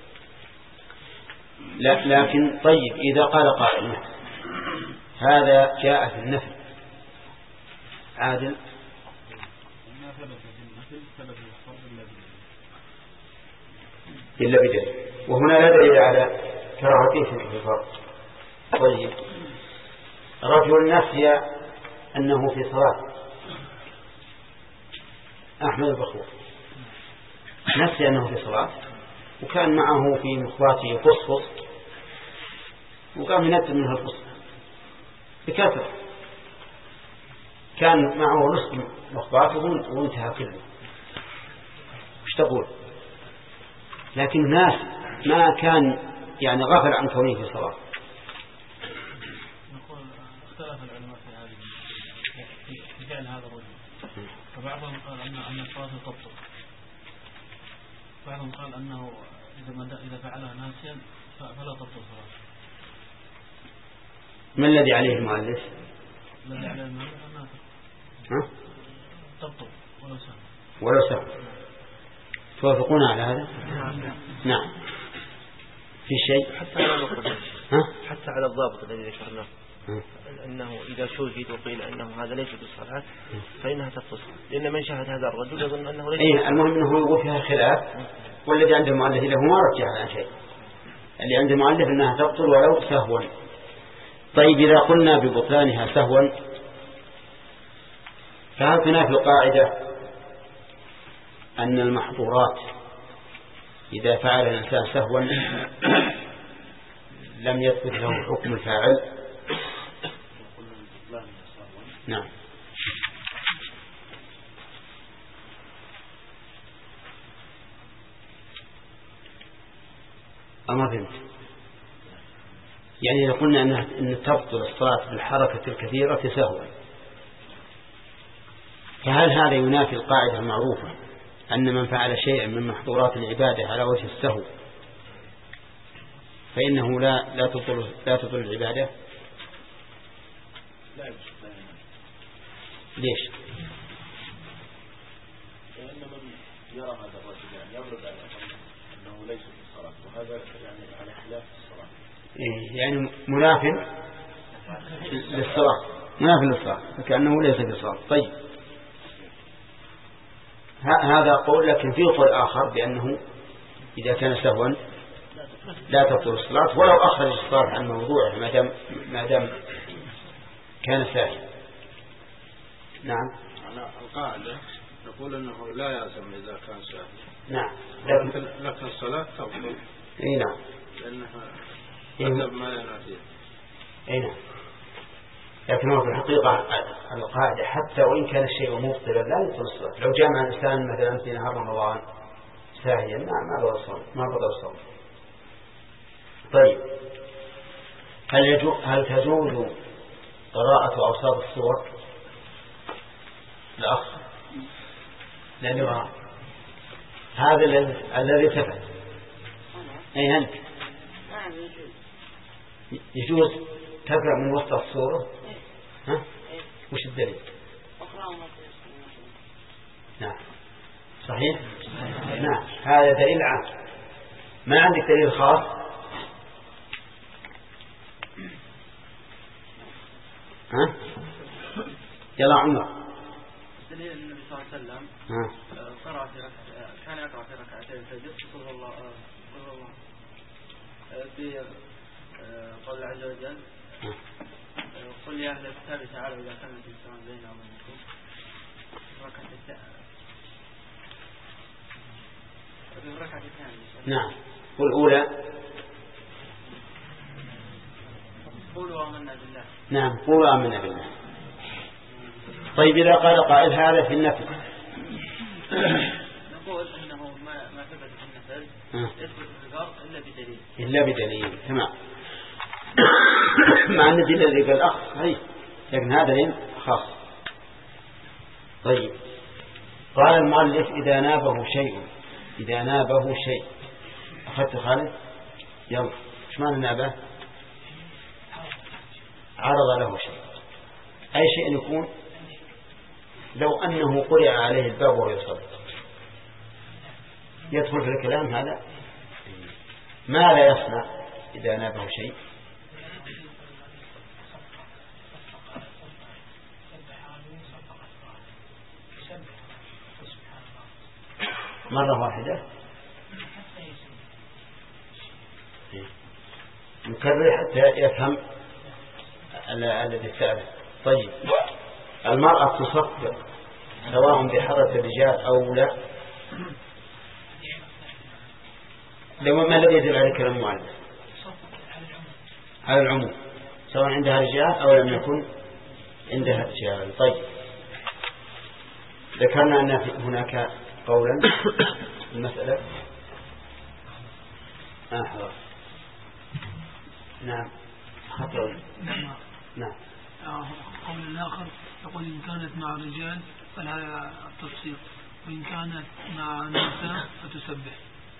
لا لكن طيب إذا قال قائل هذا جاء في النفل عادل إلا بدليل، وهنا لا دليل على كراهته في الفرض. طيب رجل نسي أنه في صلاة، أحمد البخور نسي أنه في صلاة وكان معه في مخواته فصفص وقام ينتج منها الفصل بكثرة، كان معه نصف مخواته وانتهى كله، وش تقول؟ لكن الناس ما كان يعني غفل عن كونه في صلاة. نقول اختلف العلماء في هذه في فعل هذا الرجل، فبعضهم قال أن أن الصلاة تبطل، بعضهم قال أنه إذا إذا فعلها ناسيا فلا تبطل صلاته. ما الذي عليه المؤلف؟ الذي عليه المؤلف أنها ها؟ تبطل ولو سهل ولو سهل. توافقون على هذا؟ نعم. في شيء حتى على الضابط ها؟ حتى على الضابط الذي ذكرناه أنه إذا شوهد وقيل أنه هذا ليس بالصلاة فإنها تبطل، لأن من شاهد هذا الرجل يظن أنه ليس. إيه المهم أنه يقول فيها خلاف، والذي عند المؤلف له ما رجع عن شيء، اللي عند المؤلف أنها تبطل ولو سهوا. طيب إذا قلنا ببطلانها سهوا فهل تنافي القاعدة أن المحظورات إذا فعل الإنسان سهوا لم يثبت له حكم الفاعل؟ نعم. أما فهمت؟ يعني إذا قلنا أن تبطل الصلاة بالحركة الكثيرة سهوا، فهل هذا ينافي القاعدة المعروفة أن من فعل شيئا من محظورات العبادة على وجه السهو فإنه لا لا تبطل لا تبطل العبادة؟ ليش؟ لأن من يرى هذا الرجل يعني يغلب أنه ليس في الصلاة، وهذا يعني على خلاف الصلاة. يعني مناف للصلاة، مناف للصلاة كأنه ليس في الصلاة. طيب هذا قول، لكن في قول آخر بأنه إذا كان سهوا لا تبطل الصلاة ولو أخرج الصلاة عن موضوعه ما دام ما دام كان ساهيا. نعم. على القاعدة نقول أنه لا يلزم إذا كان ساهي. نعم. لكن لكن الصلاة تفضل. إيه نعم. لأنها إيه ما ينافيه. إيه نعم. لكن هو في الحقيقة القاعدة حتى وإن كان الشيء مبطلا لا يبطل الصلاة. لو جامع الإنسان مثلا في نهار رمضان ساهيا ما ما بطل الصلاة ما بطل الصلاة. طيب هل يجوز هل تجوز قراءة أوساط الصور؟ لا لأنه هذا الذي ثبت. أي أنت يجوز تقرأ من وسط الصورة؟ ها؟ وش الدليل؟ نعم صحيح؟ نعم هذا دليل عام. ما عندك دليل خاص؟ ها؟ يلا عمر. دليل النبي صلى الله عليه وسلم قرأ في ركعة كان يقرأ في ركعتين الفجر قل الله قل الله في قول عز وجل قل يا أهل الكتاب تعالوا إذا كانت السماء بيننا وبينكم ركعة الثانية في الركعة الثانية. نعم والأولى قولوا آمنا بالله. نعم قولوا آمنا بالله. طيب إذا قال قائل هذا في النفل نقول أنه ما ما ثبت في النفل يثبت في الفرض إلا بدليل. إلا بدليل تمام. مع أن الدليل الذي قال أخ صحيح لكن هذا لين خاص. طيب قال المؤلف إذا نابه شيء إذا نابه شيء أخذت خالد يلا إيش معنى نابه؟ عرض له شيء أي شيء يكون لو أنه قرئ عليه الباب وهو يصلي يدخل في الكلام هذا. ما لا يصنع إذا نابه شيء؟ مرة واحدة نكرر حتى يفهم الذي سأله. طيب المرأة تصفق سواء بحرة الرجال أو لا؟ لما ما الذي يدل على كلام المؤلف؟ على العموم سواء عندها رجال أو لم يكن عندها رجال. طيب ذكرنا أن هناك قولا المسألة آه نعم خطأ. نعم قول آخر يقول إن كانت مع الرجال فلها التفسير وإن كانت مع النساء فتسبح.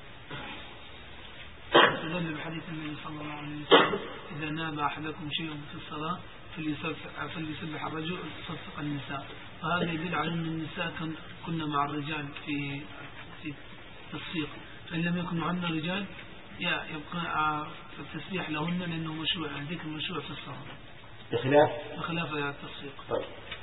استدل بحديث النبي صلى الله عليه وسلم إذا ناب أحدكم شيء في الصلاة فليسبح الرجل وتصفق النساء. فهذا يدل على أن النساء كنا مع الرجال في في التصفيق فإن لم يكن معنا رجال يبقى التسبيح لهن لأنه مشروع الذكر مشروع في الصلاة بخلاف بخلاف التصفيق. طيب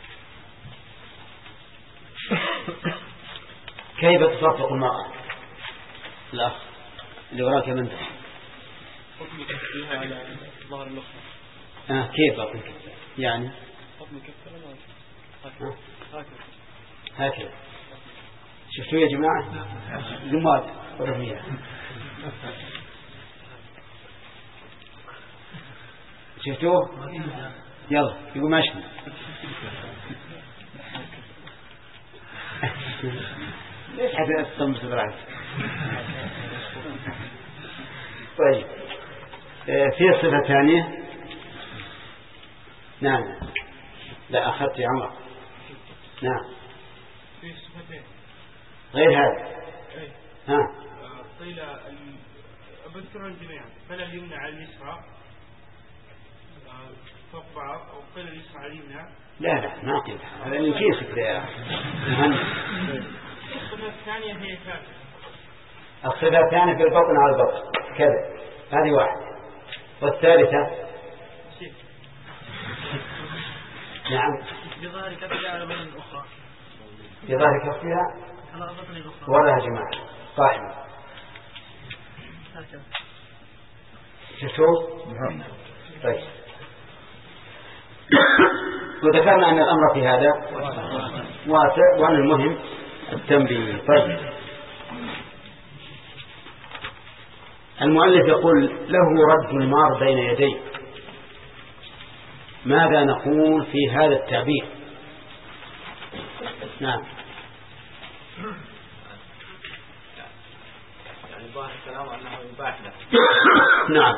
كيف تصفق المرأة؟ الأخ اللي وراك من ده حكم كفها على ظهر الأخرى. آه كيف أقول يعني حكم كفها آه. هكذا. شفتوا يا جماعة زماد ورمية شفتوه يلا يقول ماشي ليش حتى أتصمت برعب. طيب في صفة ثانية. نعم لا أخذت يا عمر. نعم في صفتين غير هذا. ها قيل أبذكر الجميع فلا يمنع اليسرى فوق بعض أو قيل اليسرى على اليمنى. لا لا ما قيل هذا من كيسك يا مهندس. الصفة الثانية هي كافة. الصفة الثانية في البطن على البطن كذا هذه واحدة. والثالثة نعم بظهر كفها على بطن الأخرى بظهر كفها على بطن الأخرى ولا جماعة قائمة. شفتوه؟ طيب وذكرنا أن الأمر في هذا واسع وأن المهم التنبيه. طيب المؤلف يقول له رد المار بين يديه، ماذا نقول في هذا التعبير؟ نعم. يعني ظاهر الكلام أنه يباح له. نعم.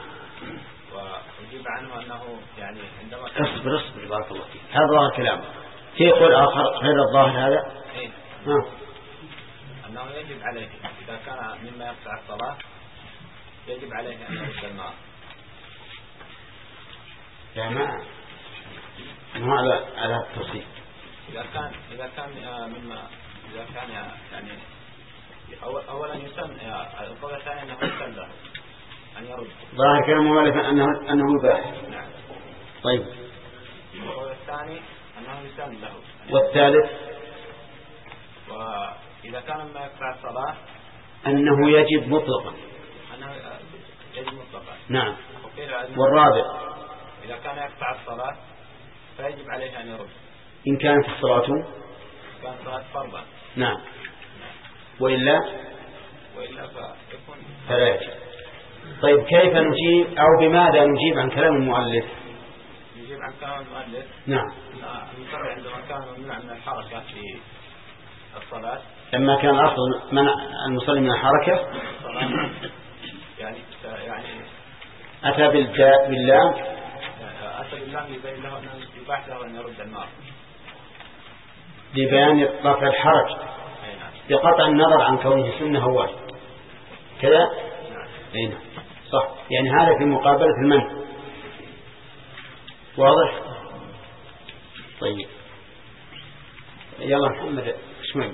ويجيب عنه أنه يعني عندما اصبر اصبر بارك الله فيك، هذا ظاهر كلامه. في قول آخر غير الظاهر هذا؟ إيه؟ نعم. أنه يجب عليه إذا كان مما يقطع الصلاة يجب عليه أن يرد الماء. يا ما ما على على التصريف. إذا كان إذا كان مما إذا كان يعني أولا يسن القول الثاني أنه يسن له أن يرد. ظاهر كلام المؤلف أنه أنه يباح. نعم. طيب. القول الثاني أنه يسن له. والثالث وإذا كان مما يقطع الصلاة أنه يجب مطلقا. أنه يجب مطلقا. نعم. والرابع إذا كان يقطع الصلاة فيجب عليه أن يرد إن كانت الصلاة كانت صلاة فرضا. نعم. وإلا وإلا فيكون فلا يجب. طيب كيف نجيب أو بماذا نجيب عن كلام المؤلف؟ نجيب عن كلام المؤلف. نعم. المصلي عندما كان ممنوع من الحركة في الصلاة، لما كان أصل منع المصلي من الحركة يعني يعني أتى بالجاء باللام أتى باللام يبين له أنه يباح له أن يرد النار ببيان رفع الحرج بقطع النظر عن كونه سنة هو واجب كذا. نعم. صح، يعني هذا في مقابلة المنع. واضح. طيب يلا محمد شوي.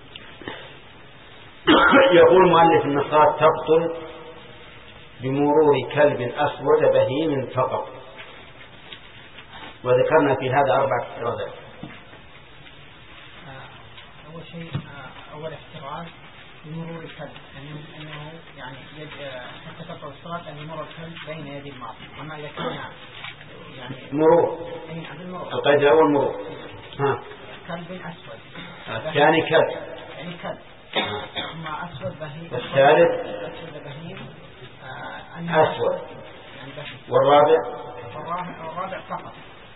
يقول مؤلف أن الصلاة تبطل بمرور كلب أسود بهيم فقط، وذكرنا في هذا أربعة افتراضات. أول شيء أول افتراض بمرور الكلب، يعني أنه يعني حتى تبطل الصلاة أن يمر الكلب بين يدي الماضي. أما إذا كان يعني مرور القيد الأول مرور ها كلب أسود، الثاني كلب يعني كلب أما أسود بهيم، والثالث أسود بهيم أسود، والرابع والرابع فقط.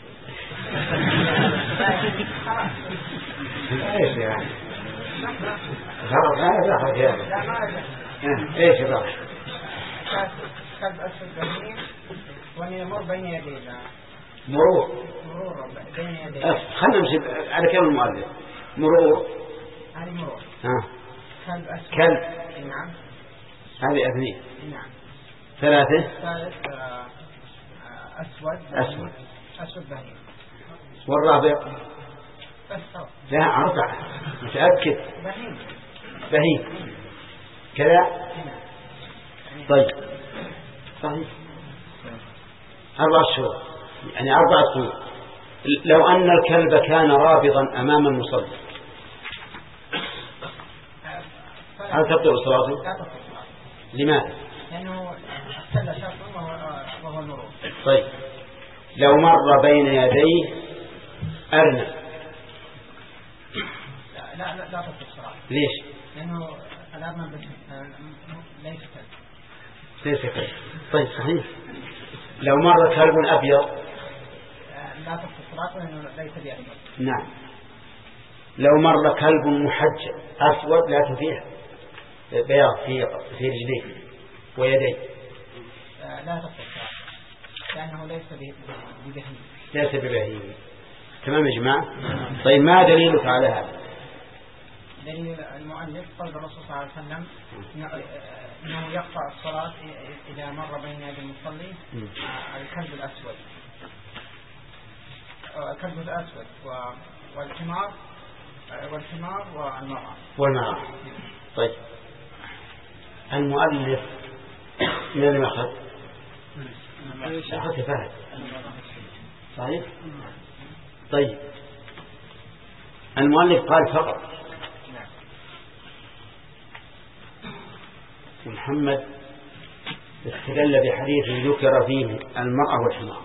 ايش يعني غلط هذا غلط هذا ايش غلط؟ كلب أسود بهيم وأن يمر بين يديه مرور مرور بين يديه. خلنا نمشي على كلام المؤلف. مرور هذه مرور. ها كلب أسود كلب. نعم. هذه اثنين. نعم. ثلاثة. ثالث أسود أسود أسود بهيم. والرابع لا أربعة متأكد. بهيم بهيم كذا. طيب صحيح أربعة شهور يعني أربعة شهور. لو أن الكلب كان رابضا أمام المصلي هل تبطل صلاته؟ لماذا؟ لأنه السلة شرط وهو المرور. طيب لو مر بين يديه أرنب لا لا لا تبطل الصلاة. ليش؟ لأنه الأرنب ليس كلب. ليس كلب. طيب صحيح. لو مر كلب أبيض لا تبطل الصلاة لأنه ليس بأبيض. نعم. لو مر كلب محجب أسود لا تفيح بياض في في رجليه ويديه لا تبطل الصلاة لأنه ليس ببهيم. ليس ببهيم. تمام يا جماعة. طيب ما دليلك على هذا؟ دليل المؤلف قول الرسول صلى الله عليه وسلم أنه يقطع الصلاة إذا مر بين يدي المصلي الكلب الأسود الكلب الأسود والحمار والحمار والمرأة والمرأة. طيب المؤلف من اللي أخذ؟ أخذ فهد صحيح. طيب المؤلف قال فقط. محمد استدل بحديث ذكر فيه المرأة والحمار،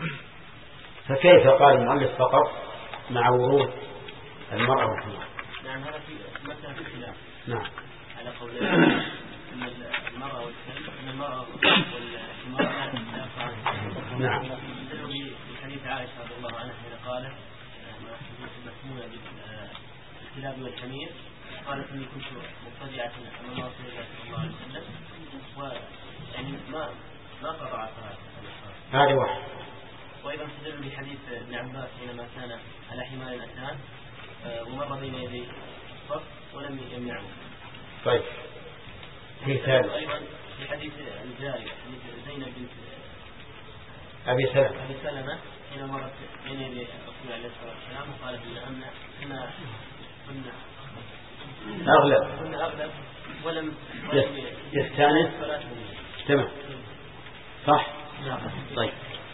فكيف قال المؤلف فقط مع ورود المرأة والحمار؟ نعم هذا في مثلا في الخلاف. نعم. على قولين أن المرأة والكلب أن المرأة والحمار نعم. حديث عائشة رضي الله عنها حين قالت مسمونة بالكلاب والحمير قالت إني كنت مضطجعة أمام رسول الله صلى الله عليه وسلم ويعني ما ما قطع صلاته. هذه واحد. وأيضا استدل بحديث ابن عباس حينما كان على حمار الأتان ومر بين يدي الصف ولم يمنعه. طيب. في ثالث. أيضا في حديث الجارية حديث زينب بنت أبي سلمة. أبي سلمة حين مرت بين يدي الرسول عليه الصلاة والسلام وقالت إن كنا كنا أغلب. كنا أغلب ولم يستانس. تمام. صح. طيب.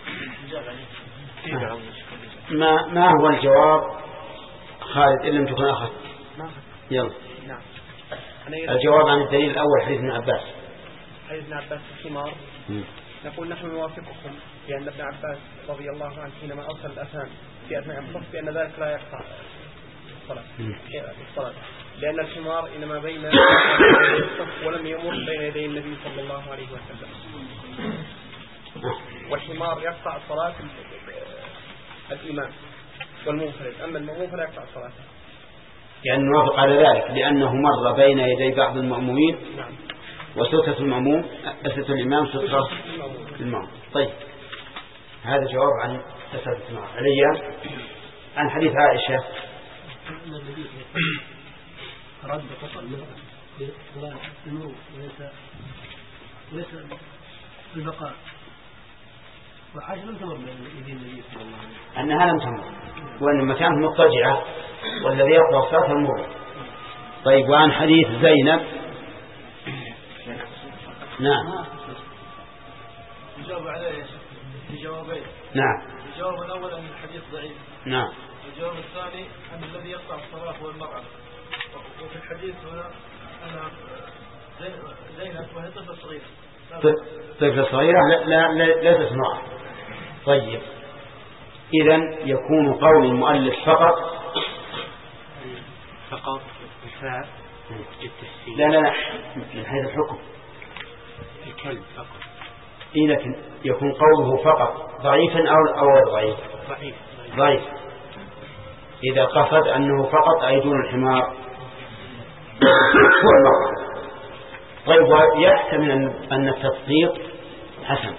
ما ما هو الجواب خالد إن لم تكن أخذ؟ يلا. نعم. الجواب عن الدليل الأول حديث ابن عباس. حديث ابن عباس الحمار. نقول نحن نوافقكم لأن ابن عباس رضي الله عنه حينما أرسل الأذان في أثناء الصف بأن ذلك لا يقطع الصلاة. الصلاة لأن الحمار إنما بين الصف ولم يمر بين يدي النبي صلى الله عليه وسلم. والحمار يقطع الصلاة الإمام والمنفرد أما المأموم فلا يقطع الصلاة. يعني نوافق على ذلك لأنه مر بين يدي بعض المأمومين. نعم. وسترة المأموم سترة الإمام سترة المأموم. طيب هذا جواب عن سترة المأموم. عليا عن حديث عائشة رد قطع المرأة النور وليس وليس البقاء وعائشة لم تمر بين يدي النبي صلى الله عليه وسلم أنها لم تمر وأن المكان مضطجعة والذي يقرأ الصلاة المر. طيب وعن حديث زينب. نعم. الجواب عليه بجوابين. نعم. الجواب الأول أن الحديث ضعيف. نعم. الجواب الثاني أن الذي يقطع الصلاة هو المرأة. وفي الحديث هنا أنا زينب وهي طفلة صغيرة. طفلة صغيرة لا لا لا, لا تسمع. طيب إذن يكون قول المؤلف فقط فقط الفاء التفسير. لا لا لا من حيث الحكم الكلب فقط. إيه لكن يكون قوله فقط ضعيفا أو أو ضعيف. ضعيف. ضعيف. إذا قصد أنه فقط أي دون الحمار والمرأة. طيب ويحتمل أن التفصيل حسن.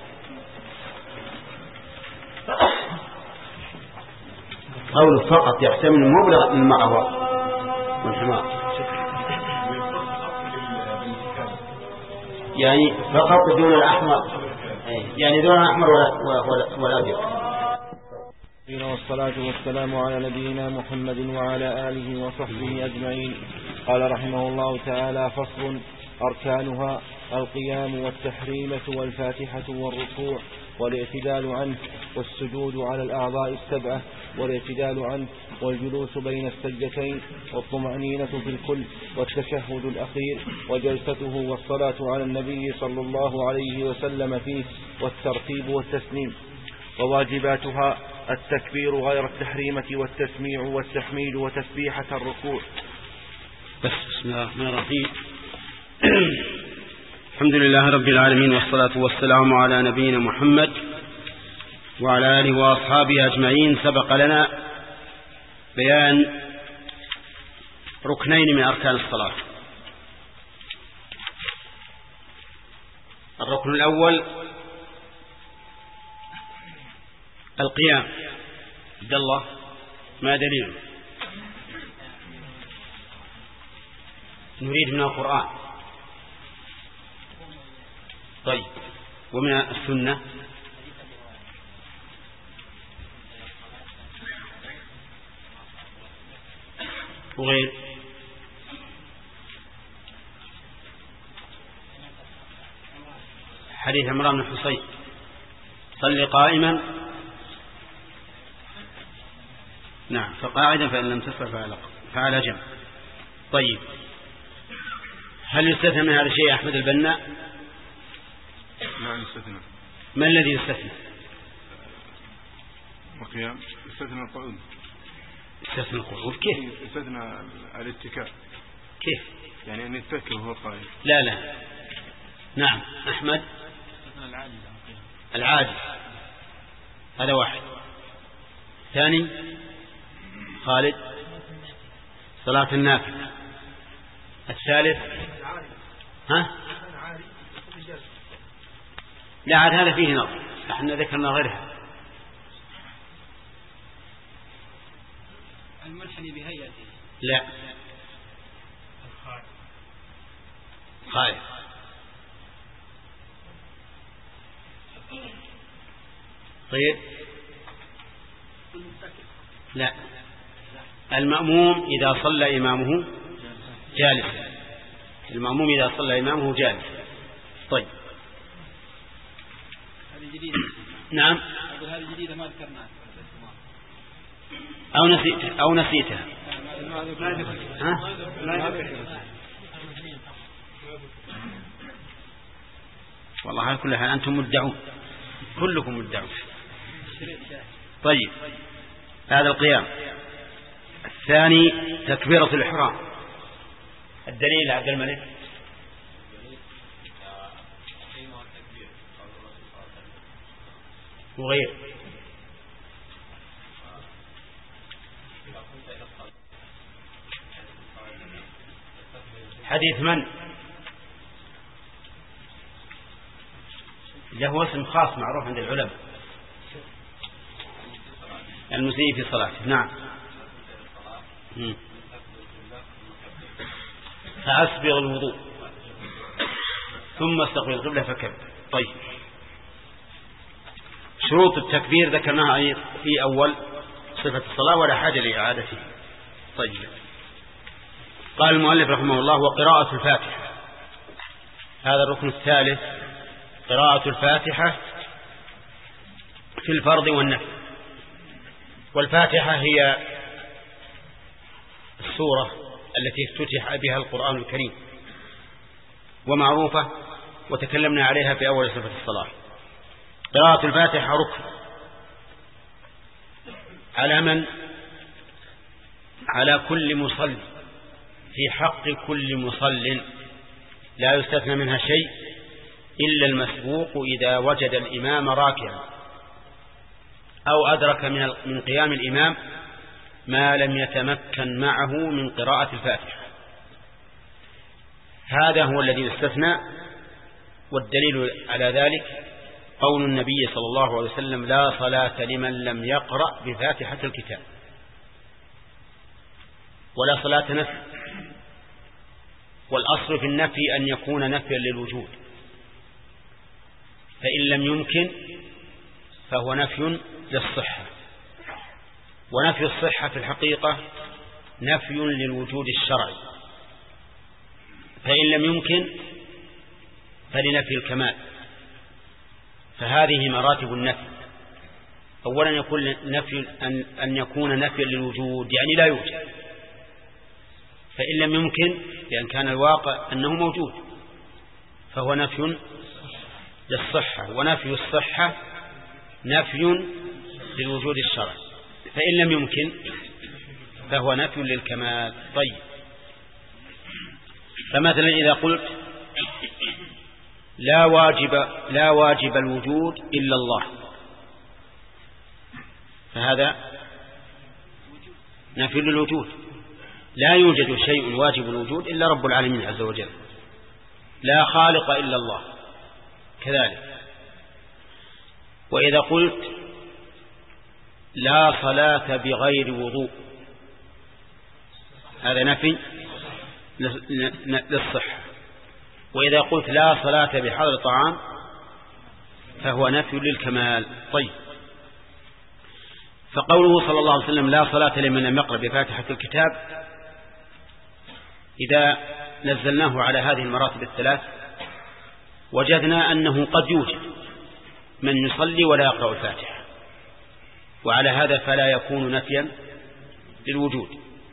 قوله فقط يحتمل مبلغ المرأة والحمار يعني فقط دون الأحمر يعني دون الأحمر والأبيض. والصلاة والسلام على نبينا محمد وعلى آله وصحبه أجمعين. قال رحمه الله تعالى: فصل: أركانها القيام والتحريمة والفاتحة والركوع والاعتدال عنه والسجود على الأعضاء السبعة والاعتدال عنه والجلوس بين السجدتين والطمأنينة في الكل والتشهد الأخير وجلسته والصلاة على النبي صلى الله عليه وسلم فيه والترتيب والتسليم. وواجباتها التكبير غير التحريمة والتسميع والتحميد وتسبيحة الركوع. بس بسم الله الرحمن الرحيم. الحمد لله رب العالمين والصلاة والسلام على نبينا محمد وعلى آله وأصحابه أجمعين. سبق لنا بيان ركنين من أركان الصلاة. الركن الأول القيام. عبد الله ما دليل؟ نريد من القرآن. طيب ومن السنة؟ وغير؟ حديث عمران بن حصين: صل قائما. نعم، فقاعدا فإن لم تستطع فعلى جنب. طيب هل يستثنى من هذا الشيء أحمد البنا؟ نعم يستثنى. ما الذي يستثنى؟ القيام يستثنى القعود. استثنى القعود كيف؟ استثنى الاتكاء كيف؟ يعني أن يتكئ وهو قائم. لا لا. نعم أحمد. العاجز هذا واحد. ثاني خالد صلاة النافلة. الثالث ها؟ لا عاد هذا فيه نظر، احنا ذكرنا غيرها. المنحني بهيئته. لا خالد. طيب لا المأموم إذا صلى إمامه جالسا. المأموم إذا صلى إمامه جالسا. طيب هذه جديدة. نعم هذه جديدة ما ذكرناها أو نسيت أو نسيتها. ها؟ والله على كل حال أنتم مدعون، كلكم مدعون. طيب هذا القيام. الثاني تكبيرة الإحرام. الدليل عبد الملك. وغير حديث من له اسم خاص معروف عند العلماء، المسيء في صلاته. نعم فأسبغ الوضوء ثم استقبل القبلة فكبر. طيب شروط التكبير ذكرناها في أول صفة الصلاة ولا حاجة لإعادته. طيب قال المؤلف رحمه الله وقراءة الفاتحة. هذا الركن الثالث قراءة الفاتحة في الفرض والنفل. والفاتحة هي السورة التي افتتح بها القرآن الكريم ومعروفة وتكلمنا عليها في أول صفة الصلاة. قراءة الفاتحة ركن على من؟ على كل مصلي، في حق كل مصل لا يستثنى منها شيء إلا المسبوق إذا وجد الإمام راكعا أو أدرك من من قيام الإمام ما لم يتمكن معه من قراءة الفاتحة. هذا هو الذي يستثنى. والدليل على ذلك قول النبي صلى الله عليه وسلم لا صلاة لمن لم يقرأ بفاتحة الكتاب. ولا صلاة نفي، والأصل في النفي أن يكون نفيا للوجود، فإن لم يمكن فهو نفي للصحة. ونفي الصحة في الحقيقة نفي للوجود الشرعي، فإن لم يمكن فلنفي الكمال. فهذه مراتب النفي. أولا يكون نفي أن, أن يكون نفيا للوجود يعني لا يوجد، فإن لم يمكن لأن كان الواقع أنه موجود فهو نفي للصحة. ونفي الصحة نفي للوجود الشرعي، فإن لم يمكن فهو نفي للكمال. طيب فمثلا إذا قلت لا واجب لا واجب الوجود إلا الله، فهذا نفي للوجود. لا يوجد شيء واجب الوجود إلا رب العالمين عز وجل. لا خالق إلا الله كذلك. وإذا قلت لا صلاة بغير وضوء هذا نفي للصحة. وإذا قلت لا صلاة بحضر طعام فهو نفي للكمال. طيب فقوله صلى الله عليه وسلم لا صلاة لمن لم يقرأ بفاتحة الكتاب، إذا نزلناه على هذه المراتب الثلاث وجدنا أنه قد يوجد من يصلي ولا يقرأ الفاتحة، وعلى هذا فلا يكون نفيا للوجود.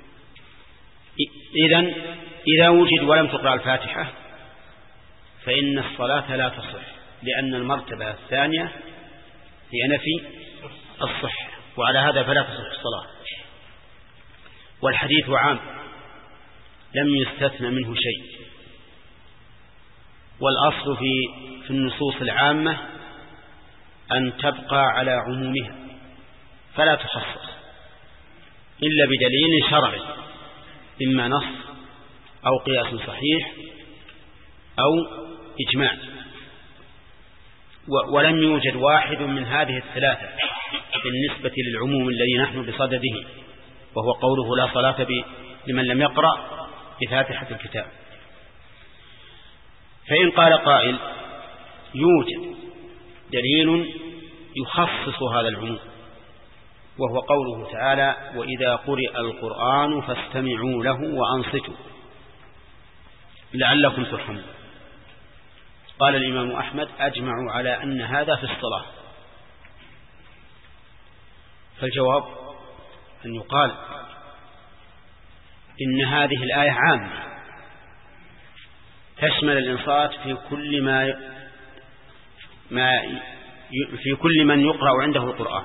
إذن إذا وجد ولم تقرأ الفاتحة فإن الصلاة لا تصح، لأن المرتبة الثانية هي نفي الصحة، وعلى هذا فلا تصح الصلاة. والحديث عام لم يستثنى منه شيء، والأصل في في النصوص العامة أن تبقى على عمومها فلا تخصص إلا بدليل شرعي، إما نص أو قياس صحيح أو إجماع. ولم يوجد واحد من هذه الثلاثة بالنسبة للعموم الذي نحن بصدده، وهو قوله لا صلاة لمن لم يقرأ بفاتحة الكتاب. فإن قال قائل يوجد دليل يخصص هذا العموم، وهو قوله تعالى وإذا قرئ القرآن فاستمعوا له وأنصتوا لعلكم ترحمون. قال الإمام أحمد أجمعوا على أن هذا في الصلاة. فالجواب أن يقال إن هذه الآية عامة تشمل الإنصات في كل ما ما في كل من يقرأ عنده القرآن،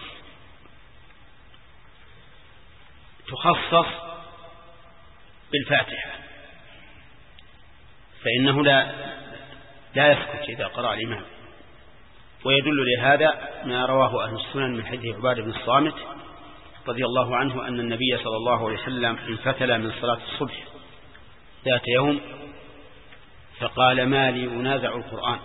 تخصص بالفاتحة، فإنه لا لا يسكت إذا قرأ الإمام. ويدل لهذا ما رواه أهل السنن من حديث عبادة بن الصامت رضي الله عنه أن النبي صلى الله عليه وسلم انفتل من صلاة الصبح ذات يوم فقال ما لي أنازع القرآن،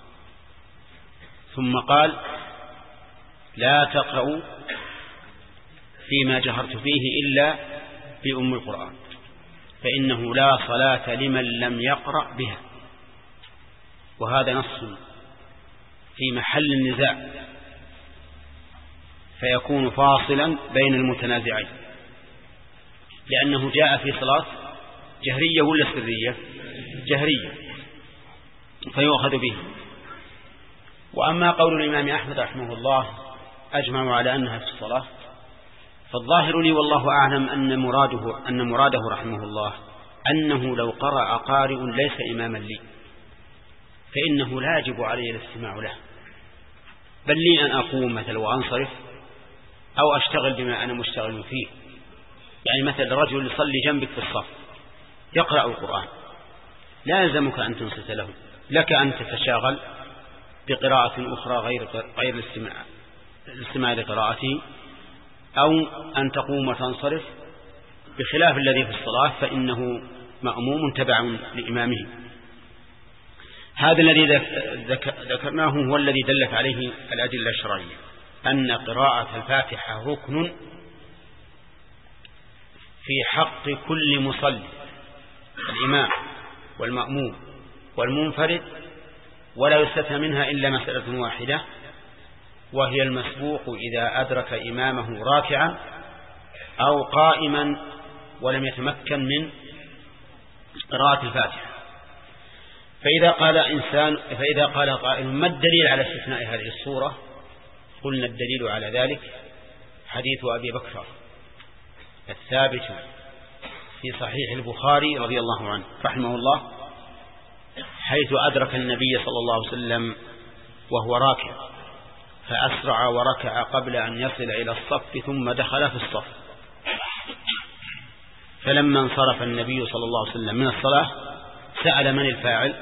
ثم قال لا تقرأوا فيما جهرت فيه إلا بأم القرآن فإنه لا صلاة لمن لم يقرأ بها. وهذا نص في محل النزاع فيكون فاصلا بين المتنازعين، لأنه جاء في صلاة جهرية ولا سرية؟ جهرية، فيؤخذ به. وأما قول الإمام أحمد رحمه الله أجمعوا على أنها في الصلاة، فالظاهر لي والله أعلم أن مراده أن مراده رحمه الله أنه لو قرأ قارئ ليس إماما لي فإنه لا يجب علي الاستماع له، بل لي أن أقوم مثل وأنصرف أو أشتغل بما أنا مشتغل فيه. يعني مثل رجل يصلي جنبك في الصف يقرأ القرآن، لا يلزمك أن تنصت له، لك أن تتشاغل بقراءة أخرى غير غير الاستماع الاستماع لقراءته، أو أن تقوم وتنصرف، بخلاف الذي في الصلاة فإنه مأموم تبع لإمامه. هذا الذي ذكرناه هو الذي دلت عليه الأدلة الشرعية أن قراءة الفاتحة ركن في حق كل مصلي، الإمام والمأموم والمنفرد، ولا يستثنى منها إلا مسألة واحدة وهي المسبوق إذا أدرك إمامه راكعا أو قائما ولم يتمكن من قراءة الفاتحة. فإذا قال إنسان فإذا قال قائل ما الدليل على استثناء هذه الصورة؟ قلنا الدليل على ذلك حديث أبي بكر الثابت في صحيح البخاري رضي الله عنه رحمه الله، حيث أدرك النبي صلى الله عليه وسلم وهو راكع فأسرع وركع قبل أن يصل إلى الصف ثم دخل في الصف، فلما انصرف النبي صلى الله عليه وسلم من الصلاة سأل من الفاعل؟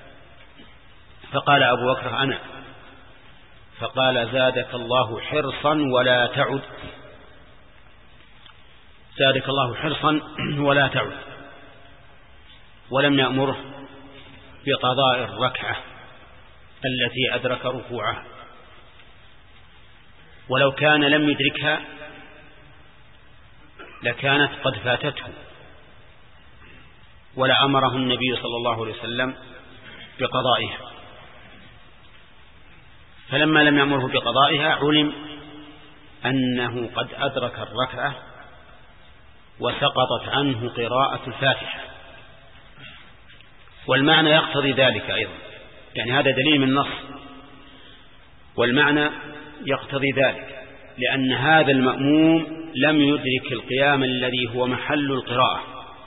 فقال أبو بكر أنا. فقال زادك الله حرصا ولا تعد، زادك الله حرصا ولا تعد، ولم يأمره بقضاء الركعة التي أدرك ركوعها، ولو كان لم يدركها لكانت قد فاتته، ولأمره النبي صلى الله عليه وسلم بقضائها. فلما لم يأمره بقضائها علم أنه قد أدرك الركعة وسقطت عنه قراءة الفاتحة، والمعنى يقتضي ذلك أيضا، يعني هذا دليل من النص، والمعنى يقتضي ذلك، لأن هذا المأموم لم يدرك القيام الذي هو محل القراءة،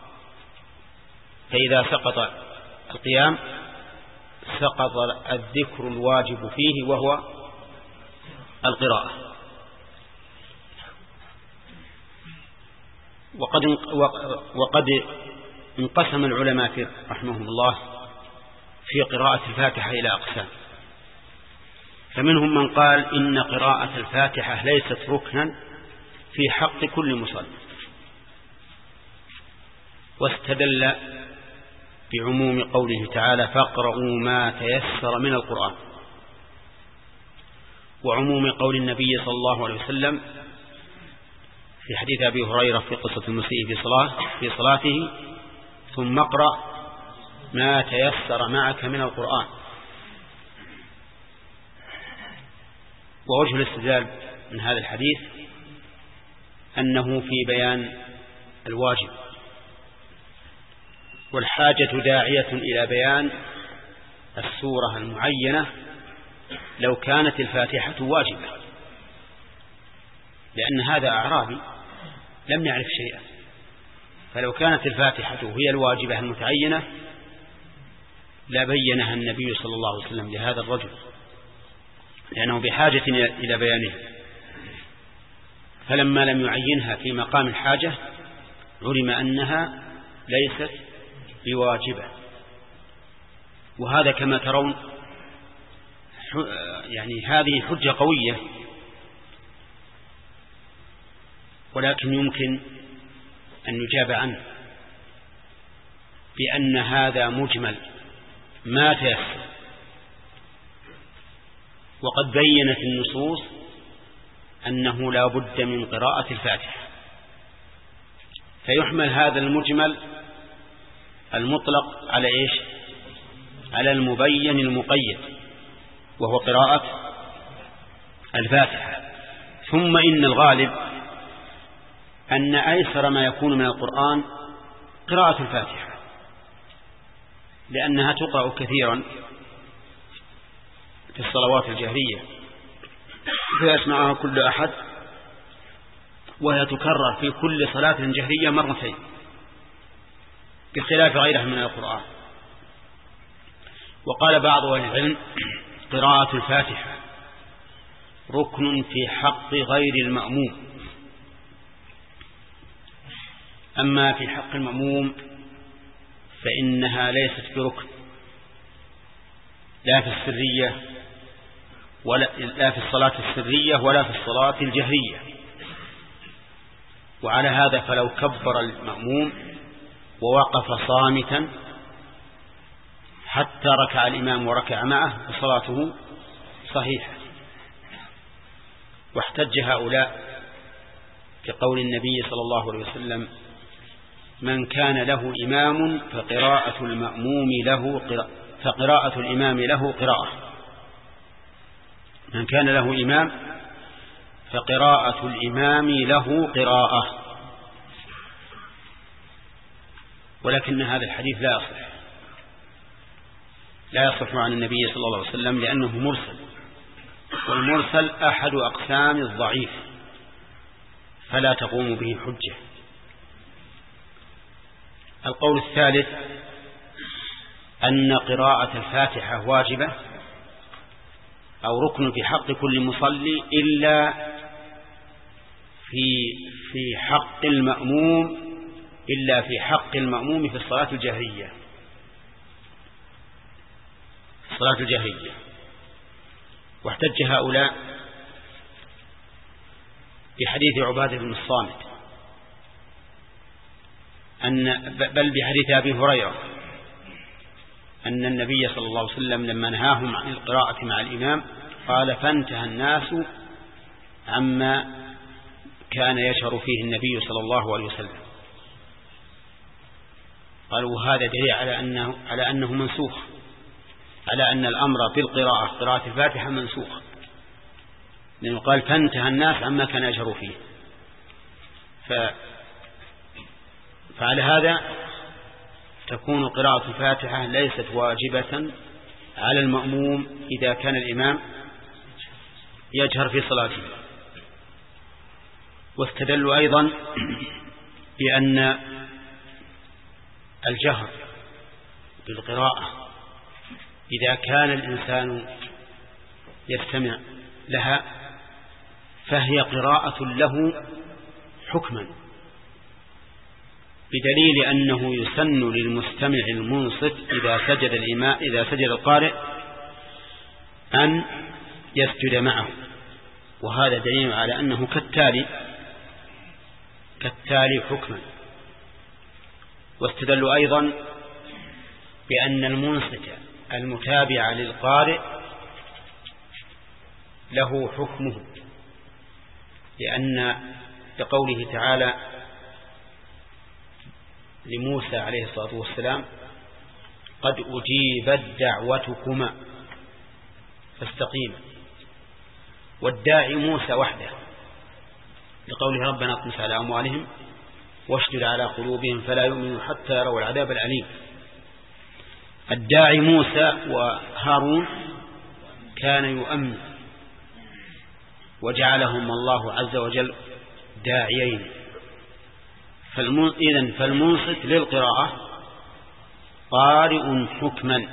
فإذا سقط القيام سقط الذكر الواجب فيه وهو القراءة. وقد وقد انقسم العلماء رحمهم الله في قراءة الفاتحة إلى أقسام. فمنهم من قال إن قراءة الفاتحة ليست ركنا في حق كل مصلي، واستدل بعموم قوله تعالى فاقرؤوا ما تيسر من القرآن، وعموم قول النبي صلى الله عليه وسلم في حديث أبي هريرة في قصة المسيء في صلاة في صلاته ثم اقرأ ما تيسر معك من القرآن. ووجه الاستدلال من هذا الحديث أنه في بيان الواجب، والحاجة داعية إلى بيان السورة المعينة لو كانت الفاتحة واجبة، لأن هذا أعرابي لم يعرف شيئا، فلو كانت الفاتحة هي الواجبة المتعينة لبينها النبي صلى الله عليه وسلم لهذا الرجل، لأنه بحاجة إلى بيانه. فلما لم يعينها في مقام الحاجة علم أنها ليست بواجبة. وهذا كما ترون يعني هذه حجة قوية، ولكن يمكن أن يجاب عنه بأن هذا مجمل ما تيسر، وقد بينت النصوص أنه لا بد من قراءة الفاتحة، فيحمل هذا المجمل المطلق على إيش؟ على المبين المقيد، وهو قراءة الفاتحة. ثم إن الغالب أن أيسر ما يكون من القرآن قراءة الفاتحة، لأنها تقرأ كثيرا في الصلوات الجهرية فيسمعها كل أحد، وهي تكرر في كل صلاة جهرية مرتين بخلاف غيرها من القرآن. وقال بعض أهل العلم قراءة الفاتحة ركن في حق غير المأموم، أما في حق المأموم فإنها ليست بركن لا في السرية ولا لا في الصلاة السرية ولا في الصلاة الجهرية. وعلى هذا فلو كبر المأموم ووقف صامتا حتى ركع الإمام وركع معه فصلاته صحيحة. واحتج هؤلاء بقول النبي صلى الله عليه وسلم من كان له إمام فقراءة المأموم له قراءة فقراءة الإمام له قراءة من كان له إمام فقراءة الإمام له قراءة. ولكن هذا الحديث لا يصح لا يصح عن النبي صلى الله عليه وسلم لأنه مرسل، والمرسل أحد أقسام الضعيف فلا تقوم به حجة. القول الثالث أن قراءة الفاتحة واجبة أو ركن في حق كل مصلي إلا في في حق المأموم إلا في حق المأموم في الصلاة الجهرية الصلاة الجهرية. واحتج هؤلاء بحديث عبادة بن الصامت أن بل بحديث أبي هريرة أن النبي صلى الله عليه وسلم لما نهاهم عن القراءة مع الإمام قال فانتهى الناس عما كان يشعر فيه النبي صلى الله عليه وسلم. قالوا وهذا دليل على أنه, على أنه منسوخ، على أن الأمر بالقراءة قراءة الفاتحة منسوخ، لأنه قال فانتهى الناس عما كان يشعر فيه. ف... فعلى هذا تكون قراءة الفاتحة ليست واجبة على المأموم إذا كان الإمام يجهر في صلاته. واستدلوا أيضا بأن الجهر بالقراءة إذا كان الإنسان يستمع لها فهي قراءة له حكما، بدليل أنه يسن للمستمع المنصت إذا سجد الإمام إذا سجد القارئ أن يسجد معه، وهذا دليل على أنه كالتالي كالتالي حكما. واستدلوا أيضا بأن المنصت المتابع للقارئ له حكمه، لأن لقوله تعالى لموسى عليه الصلاة والسلام قد أجيبت دعوتكما فاستقيما، والداعي موسى وحده، لقوله ربنا اطمس على أموالهم واشدد على قلوبهم فلا يؤمنوا حتى يروا العذاب الأليم. الداعي موسى وهارون كان يؤمن، وجعلهم الله عز وجل داعيين. إذن فالمنصت للقراءة قارئ حكما.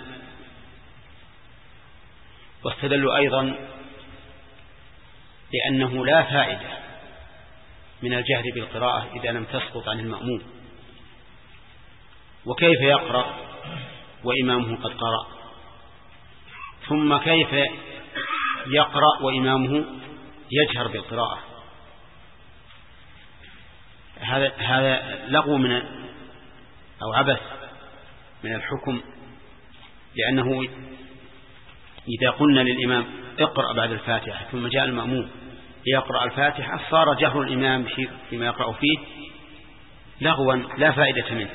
واستدلوا أيضا لأنه لا فائدة من الجهر بالقراءة إذا لم تسقط عن المأموم، وكيف يقرأ وإمامه قد قرأ، ثم كيف يقرأ وإمامه يجهر بالقراءة. هذا هذا لغو من أو عبث من الحكم، لأنه إذا قلنا للإمام اقرأ بعد الفاتحة ثم جاء المأموم يقرأ الفاتحة صار جهر الإمام فيما يقرأ فيه لغوا لا فائدة منه.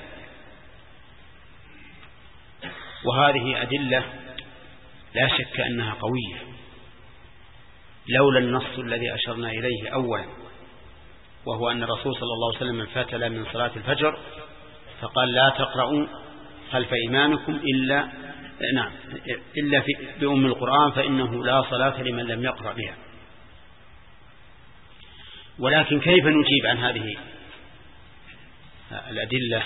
وهذه أدلة لا شك أنها قوية، لولا النص الذي أشرنا إليه أولا، وهو أن الرسول صلى الله عليه وسلم انفتل من صلاة الفجر فقال لا تقرأوا خلف إمامكم إلا نعم إلا في بأم القرآن فإنه لا صلاة لمن لم يقرأ بها. ولكن كيف نجيب عن هذه الأدلة؟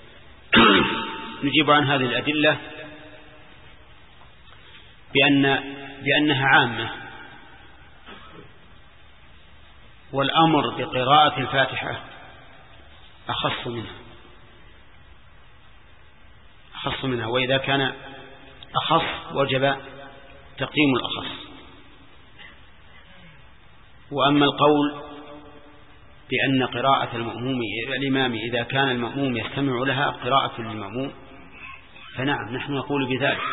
نجيب عن هذه الأدلة بأن بأنها عامة، والأمر بقراءة الفاتحة أخص منها أخص منها وإذا كان أخص وجب تقديم الأخص. وأما القول بأن قراءة المأموم الإمام إذا كان المأموم يستمع لها قراءة للمأموم فنعم نحن نقول بذلك،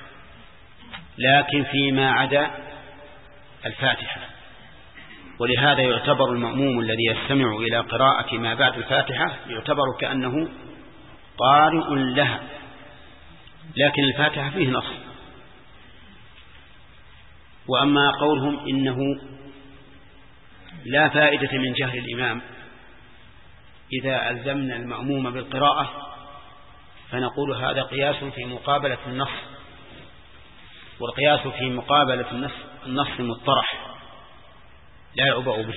لكن فيما عدا الفاتحة. ولهذا يعتبر المأموم الذي يستمع إلى قراءة ما بعد الفاتحة يعتبر كأنه قارئ لها، لكن الفاتحة فيه نص. وأما قولهم إنه لا فائدة من جهل الإمام إذا ألزمنا المأموم بالقراءة فنقول هذا قياس في مقابلة النص، والقياس في مقابلة النص النص مطرح لا يعبأ به.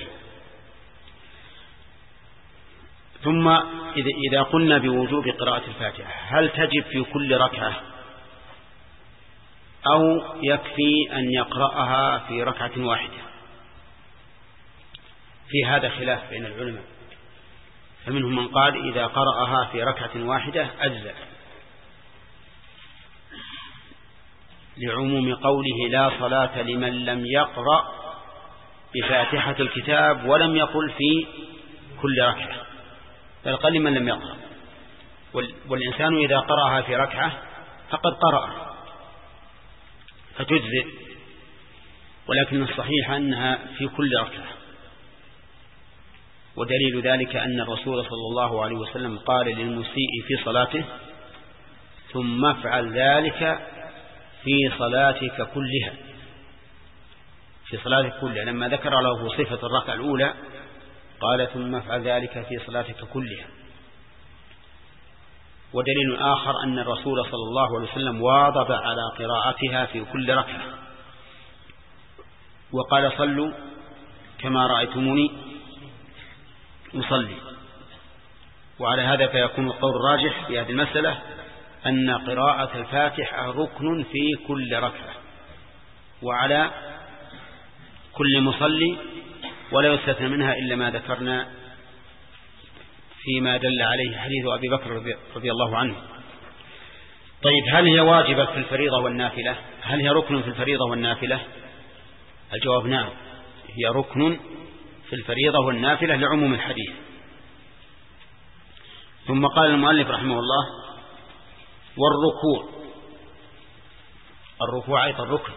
ثم إذا قلنا بوجوب قراءة الفاتحة هل تجب في كل ركعة أو يكفي أن يقرأها في ركعة واحدة؟ في هذا خلاف بين العلماء، فمنهم من قال إذا قرأها في ركعة واحدة أجزأ، لعموم قوله لا صلاة لمن لم يقرأ بفاتحة الكتاب ولم يقل في كل ركعة، بل قال لمن لم يقرأ. والإنسان إذا قرأها في ركعة فقد قرأ فتجزئ، ولكن الصحيح أنها في كل ركعة. ودليل ذلك أن الرسول صلى الله عليه وسلم قال للمسيء في صلاته ثم افعل ذلك في صلاتك كلها، في صلاتك كلها. لما ذكر له صفة الركعة الأولى قال ثم افعل ذلك في صلاتك كلها. ودليل آخر أن الرسول صلى الله عليه وسلم واظب على قراءتها في كل ركعة، وقال صلوا كما رأيتموني أصلي. وعلى هذا فيكون القول الراجح في هذه المسألة أن قراءة الفاتحة ركن في كل ركعة وعلى كل مصلي، ولا يستثنى منها إلا ما ذكرنا فيما دل عليه حديث أبي بكر رضي الله عنه. طيب هل هي واجبة في الفريضة والنافلة؟ هل هي ركن في الفريضة والنافلة؟ الجواب نعم، هي ركن في الفريضة والنافلة لعموم الحديث. ثم قال المؤلف رحمه الله: والركوع، الركوع أيضا ركن،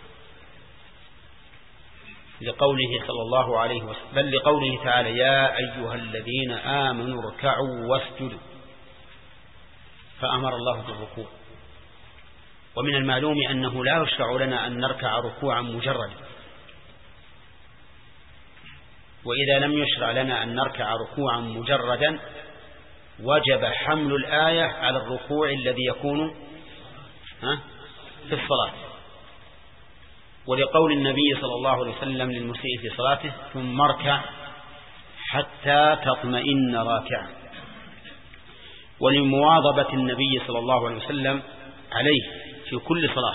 لقوله صلى الله عليه وسلم بل لقوله تعالى: يا أيها الذين آمنوا اركعوا واسجدوا، فأمر الله بالركوع. ومن المعلوم أنه لا يشرع لنا أن نركع ركوعا مجردا، وإذا لم يشرع لنا أن نركع ركوعا مجردا وجب حمل الآية على الركوع الذي يكون في الصلاة. ولقول النبي صلى الله عليه وسلم للمسيء في صلاته: ثم اركع حتى تطمئن راكعا. ولمواظبة النبي صلى الله عليه وسلم عليه في كل صلاة،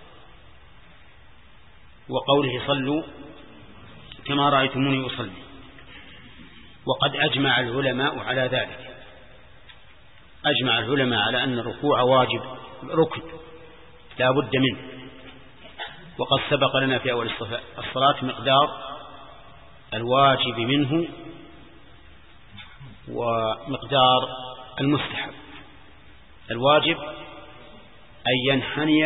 وقوله: صلوا كما رأيتموني أصلي. وقد أجمع العلماء على ذلك، أجمع العلماء على أن الركوع واجب ركن لا بد منه. وقد سبق لنا في أول الصلاة مقدار الواجب منه ومقدار المستحب. الواجب أن ينحني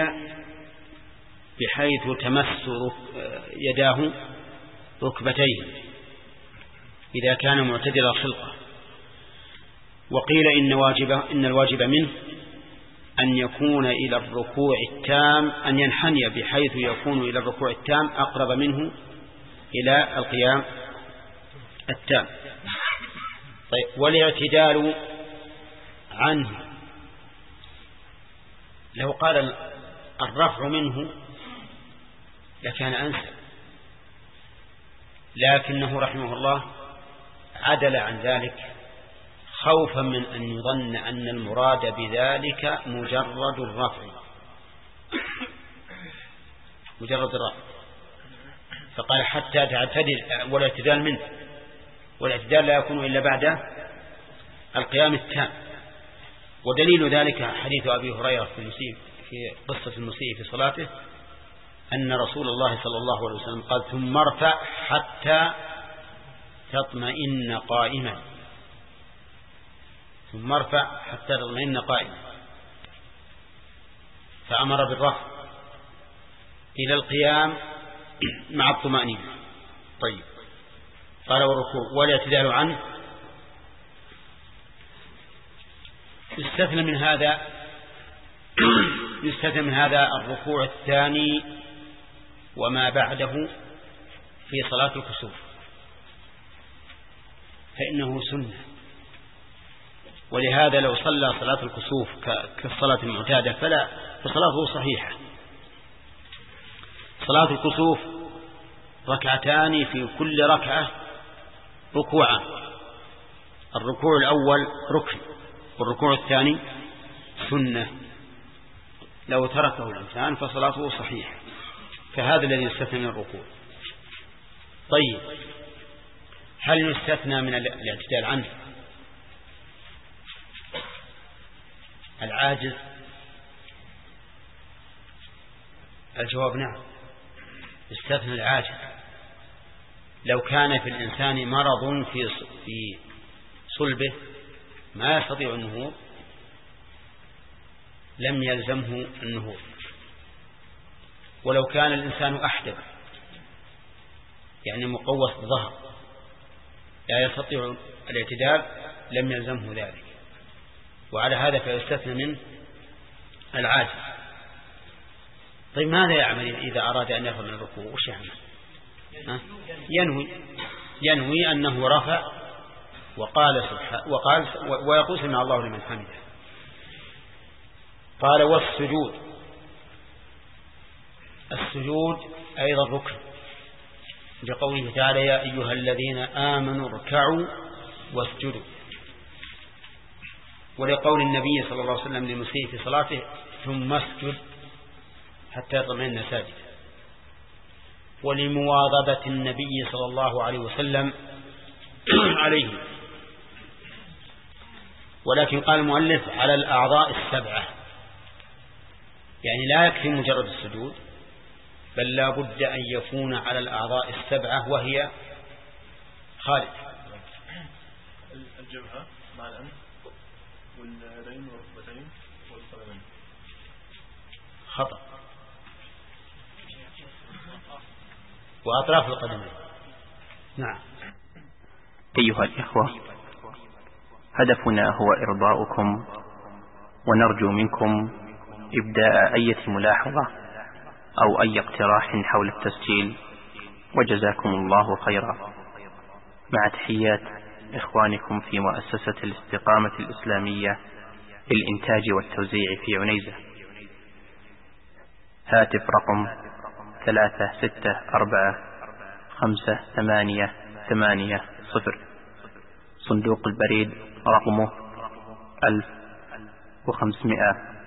بحيث تمس يداه ركبتيه إذا كان معتدل الخلقة. وقيل إن, واجب إن الواجب منه أن يكون إلى الركوع التام، أن ينحني بحيث يكون إلى الركوع التام أقرب منه إلى القيام التام. طيب، والاعتدال عنه، لو قال الرفع منه لكان أنسب، لكنه رحمه الله عدل عن ذلك خوفا من أن يظن أن المراد بذلك مجرد الرفع، مجرد الرفع، فقال حتى تعتدل، والاعتدال منه، والاعتدال لا يكون إلا بعد القيام التام. ودليل ذلك حديث أبي هريرة في المسيء، في قصة المسيء في صلاته، أن رسول الله صلى الله عليه وسلم قال: ثم ارفع حتى تطمئن قائما، ثم ارفع حتى تطمئن قائما، فأمر بالرفع إلى القيام مع الطمأنينة. طيب، قال: والركوع والاعتدال عنه. يستثنى من هذا يستثنى من هذا الركوع الثاني وما بعده في صلاة الكسوف، فإنه سنة. ولهذا لو صلى صلاة الكسوف كالصلاة المعتادة فلا فصلاته صحيحة. صلاة الكسوف ركعتان في كل ركعة ركوعا، الركوع الأول ركن والركوع الثاني سنة، لو تركه الإنسان فصلاته صحيحة، فهذا الذي يستثنى من الركوع. طيب، هل يستثنى من الاعتدال عنه العاجز؟ الجواب نعم، يستثنى العاجز. لو كان في الإنسان مرض في في صلبه ما يستطيع النهوض لم يلزمه النهوض. ولو كان الإنسان أحدب يعني مقوس الظهر لا يستطيع الاعتدال لم يلزمه ذلك. وعلى هذا فيستثنى منه العاجز. طيب، ماذا يعمل إذا أراد أن يرفع من الركوع؟ وش يعمل؟ ينوي ينوي أنه رفع وقال سبحانه وقال ويقول سمع الله لمن حمده. قال: والسجود، السجود أيضا ركن، بقوله تعالى: يا أيها الذين آمنوا اركعوا واسجدوا. ولقول النبي صلى الله عليه وسلم للمسيء في صلاته: ثم اسجد حتى يطمئن ساجدا. ولمواظبة النبي صلى الله عليه وسلم عليه ولكن قال المؤلف على الأعضاء السبعة، يعني لا يكفي مجرد السجود، بل لا بد أن يكون على الأعضاء السبعة، وهي خالد الجبهة مع الأنف واليدين والركبتين والقدمين. خطأ. وأطراف القدمين. نعم. أيها الإخوة، هدفنا هو إرضاؤكم، ونرجو منكم إبداء أي ملاحظة أو أي اقتراح حول التسجيل، وجزاكم الله خيرا. مع تحيات إخوانكم في مؤسسة الاستقامة الإسلامية للإنتاج والتوزيع في عنيزة. هاتف رقم ثلاثة ستة أربعة خمسة ثمانية ثمانية صفر. صندوق البريد رقمه ألف وخمسمائة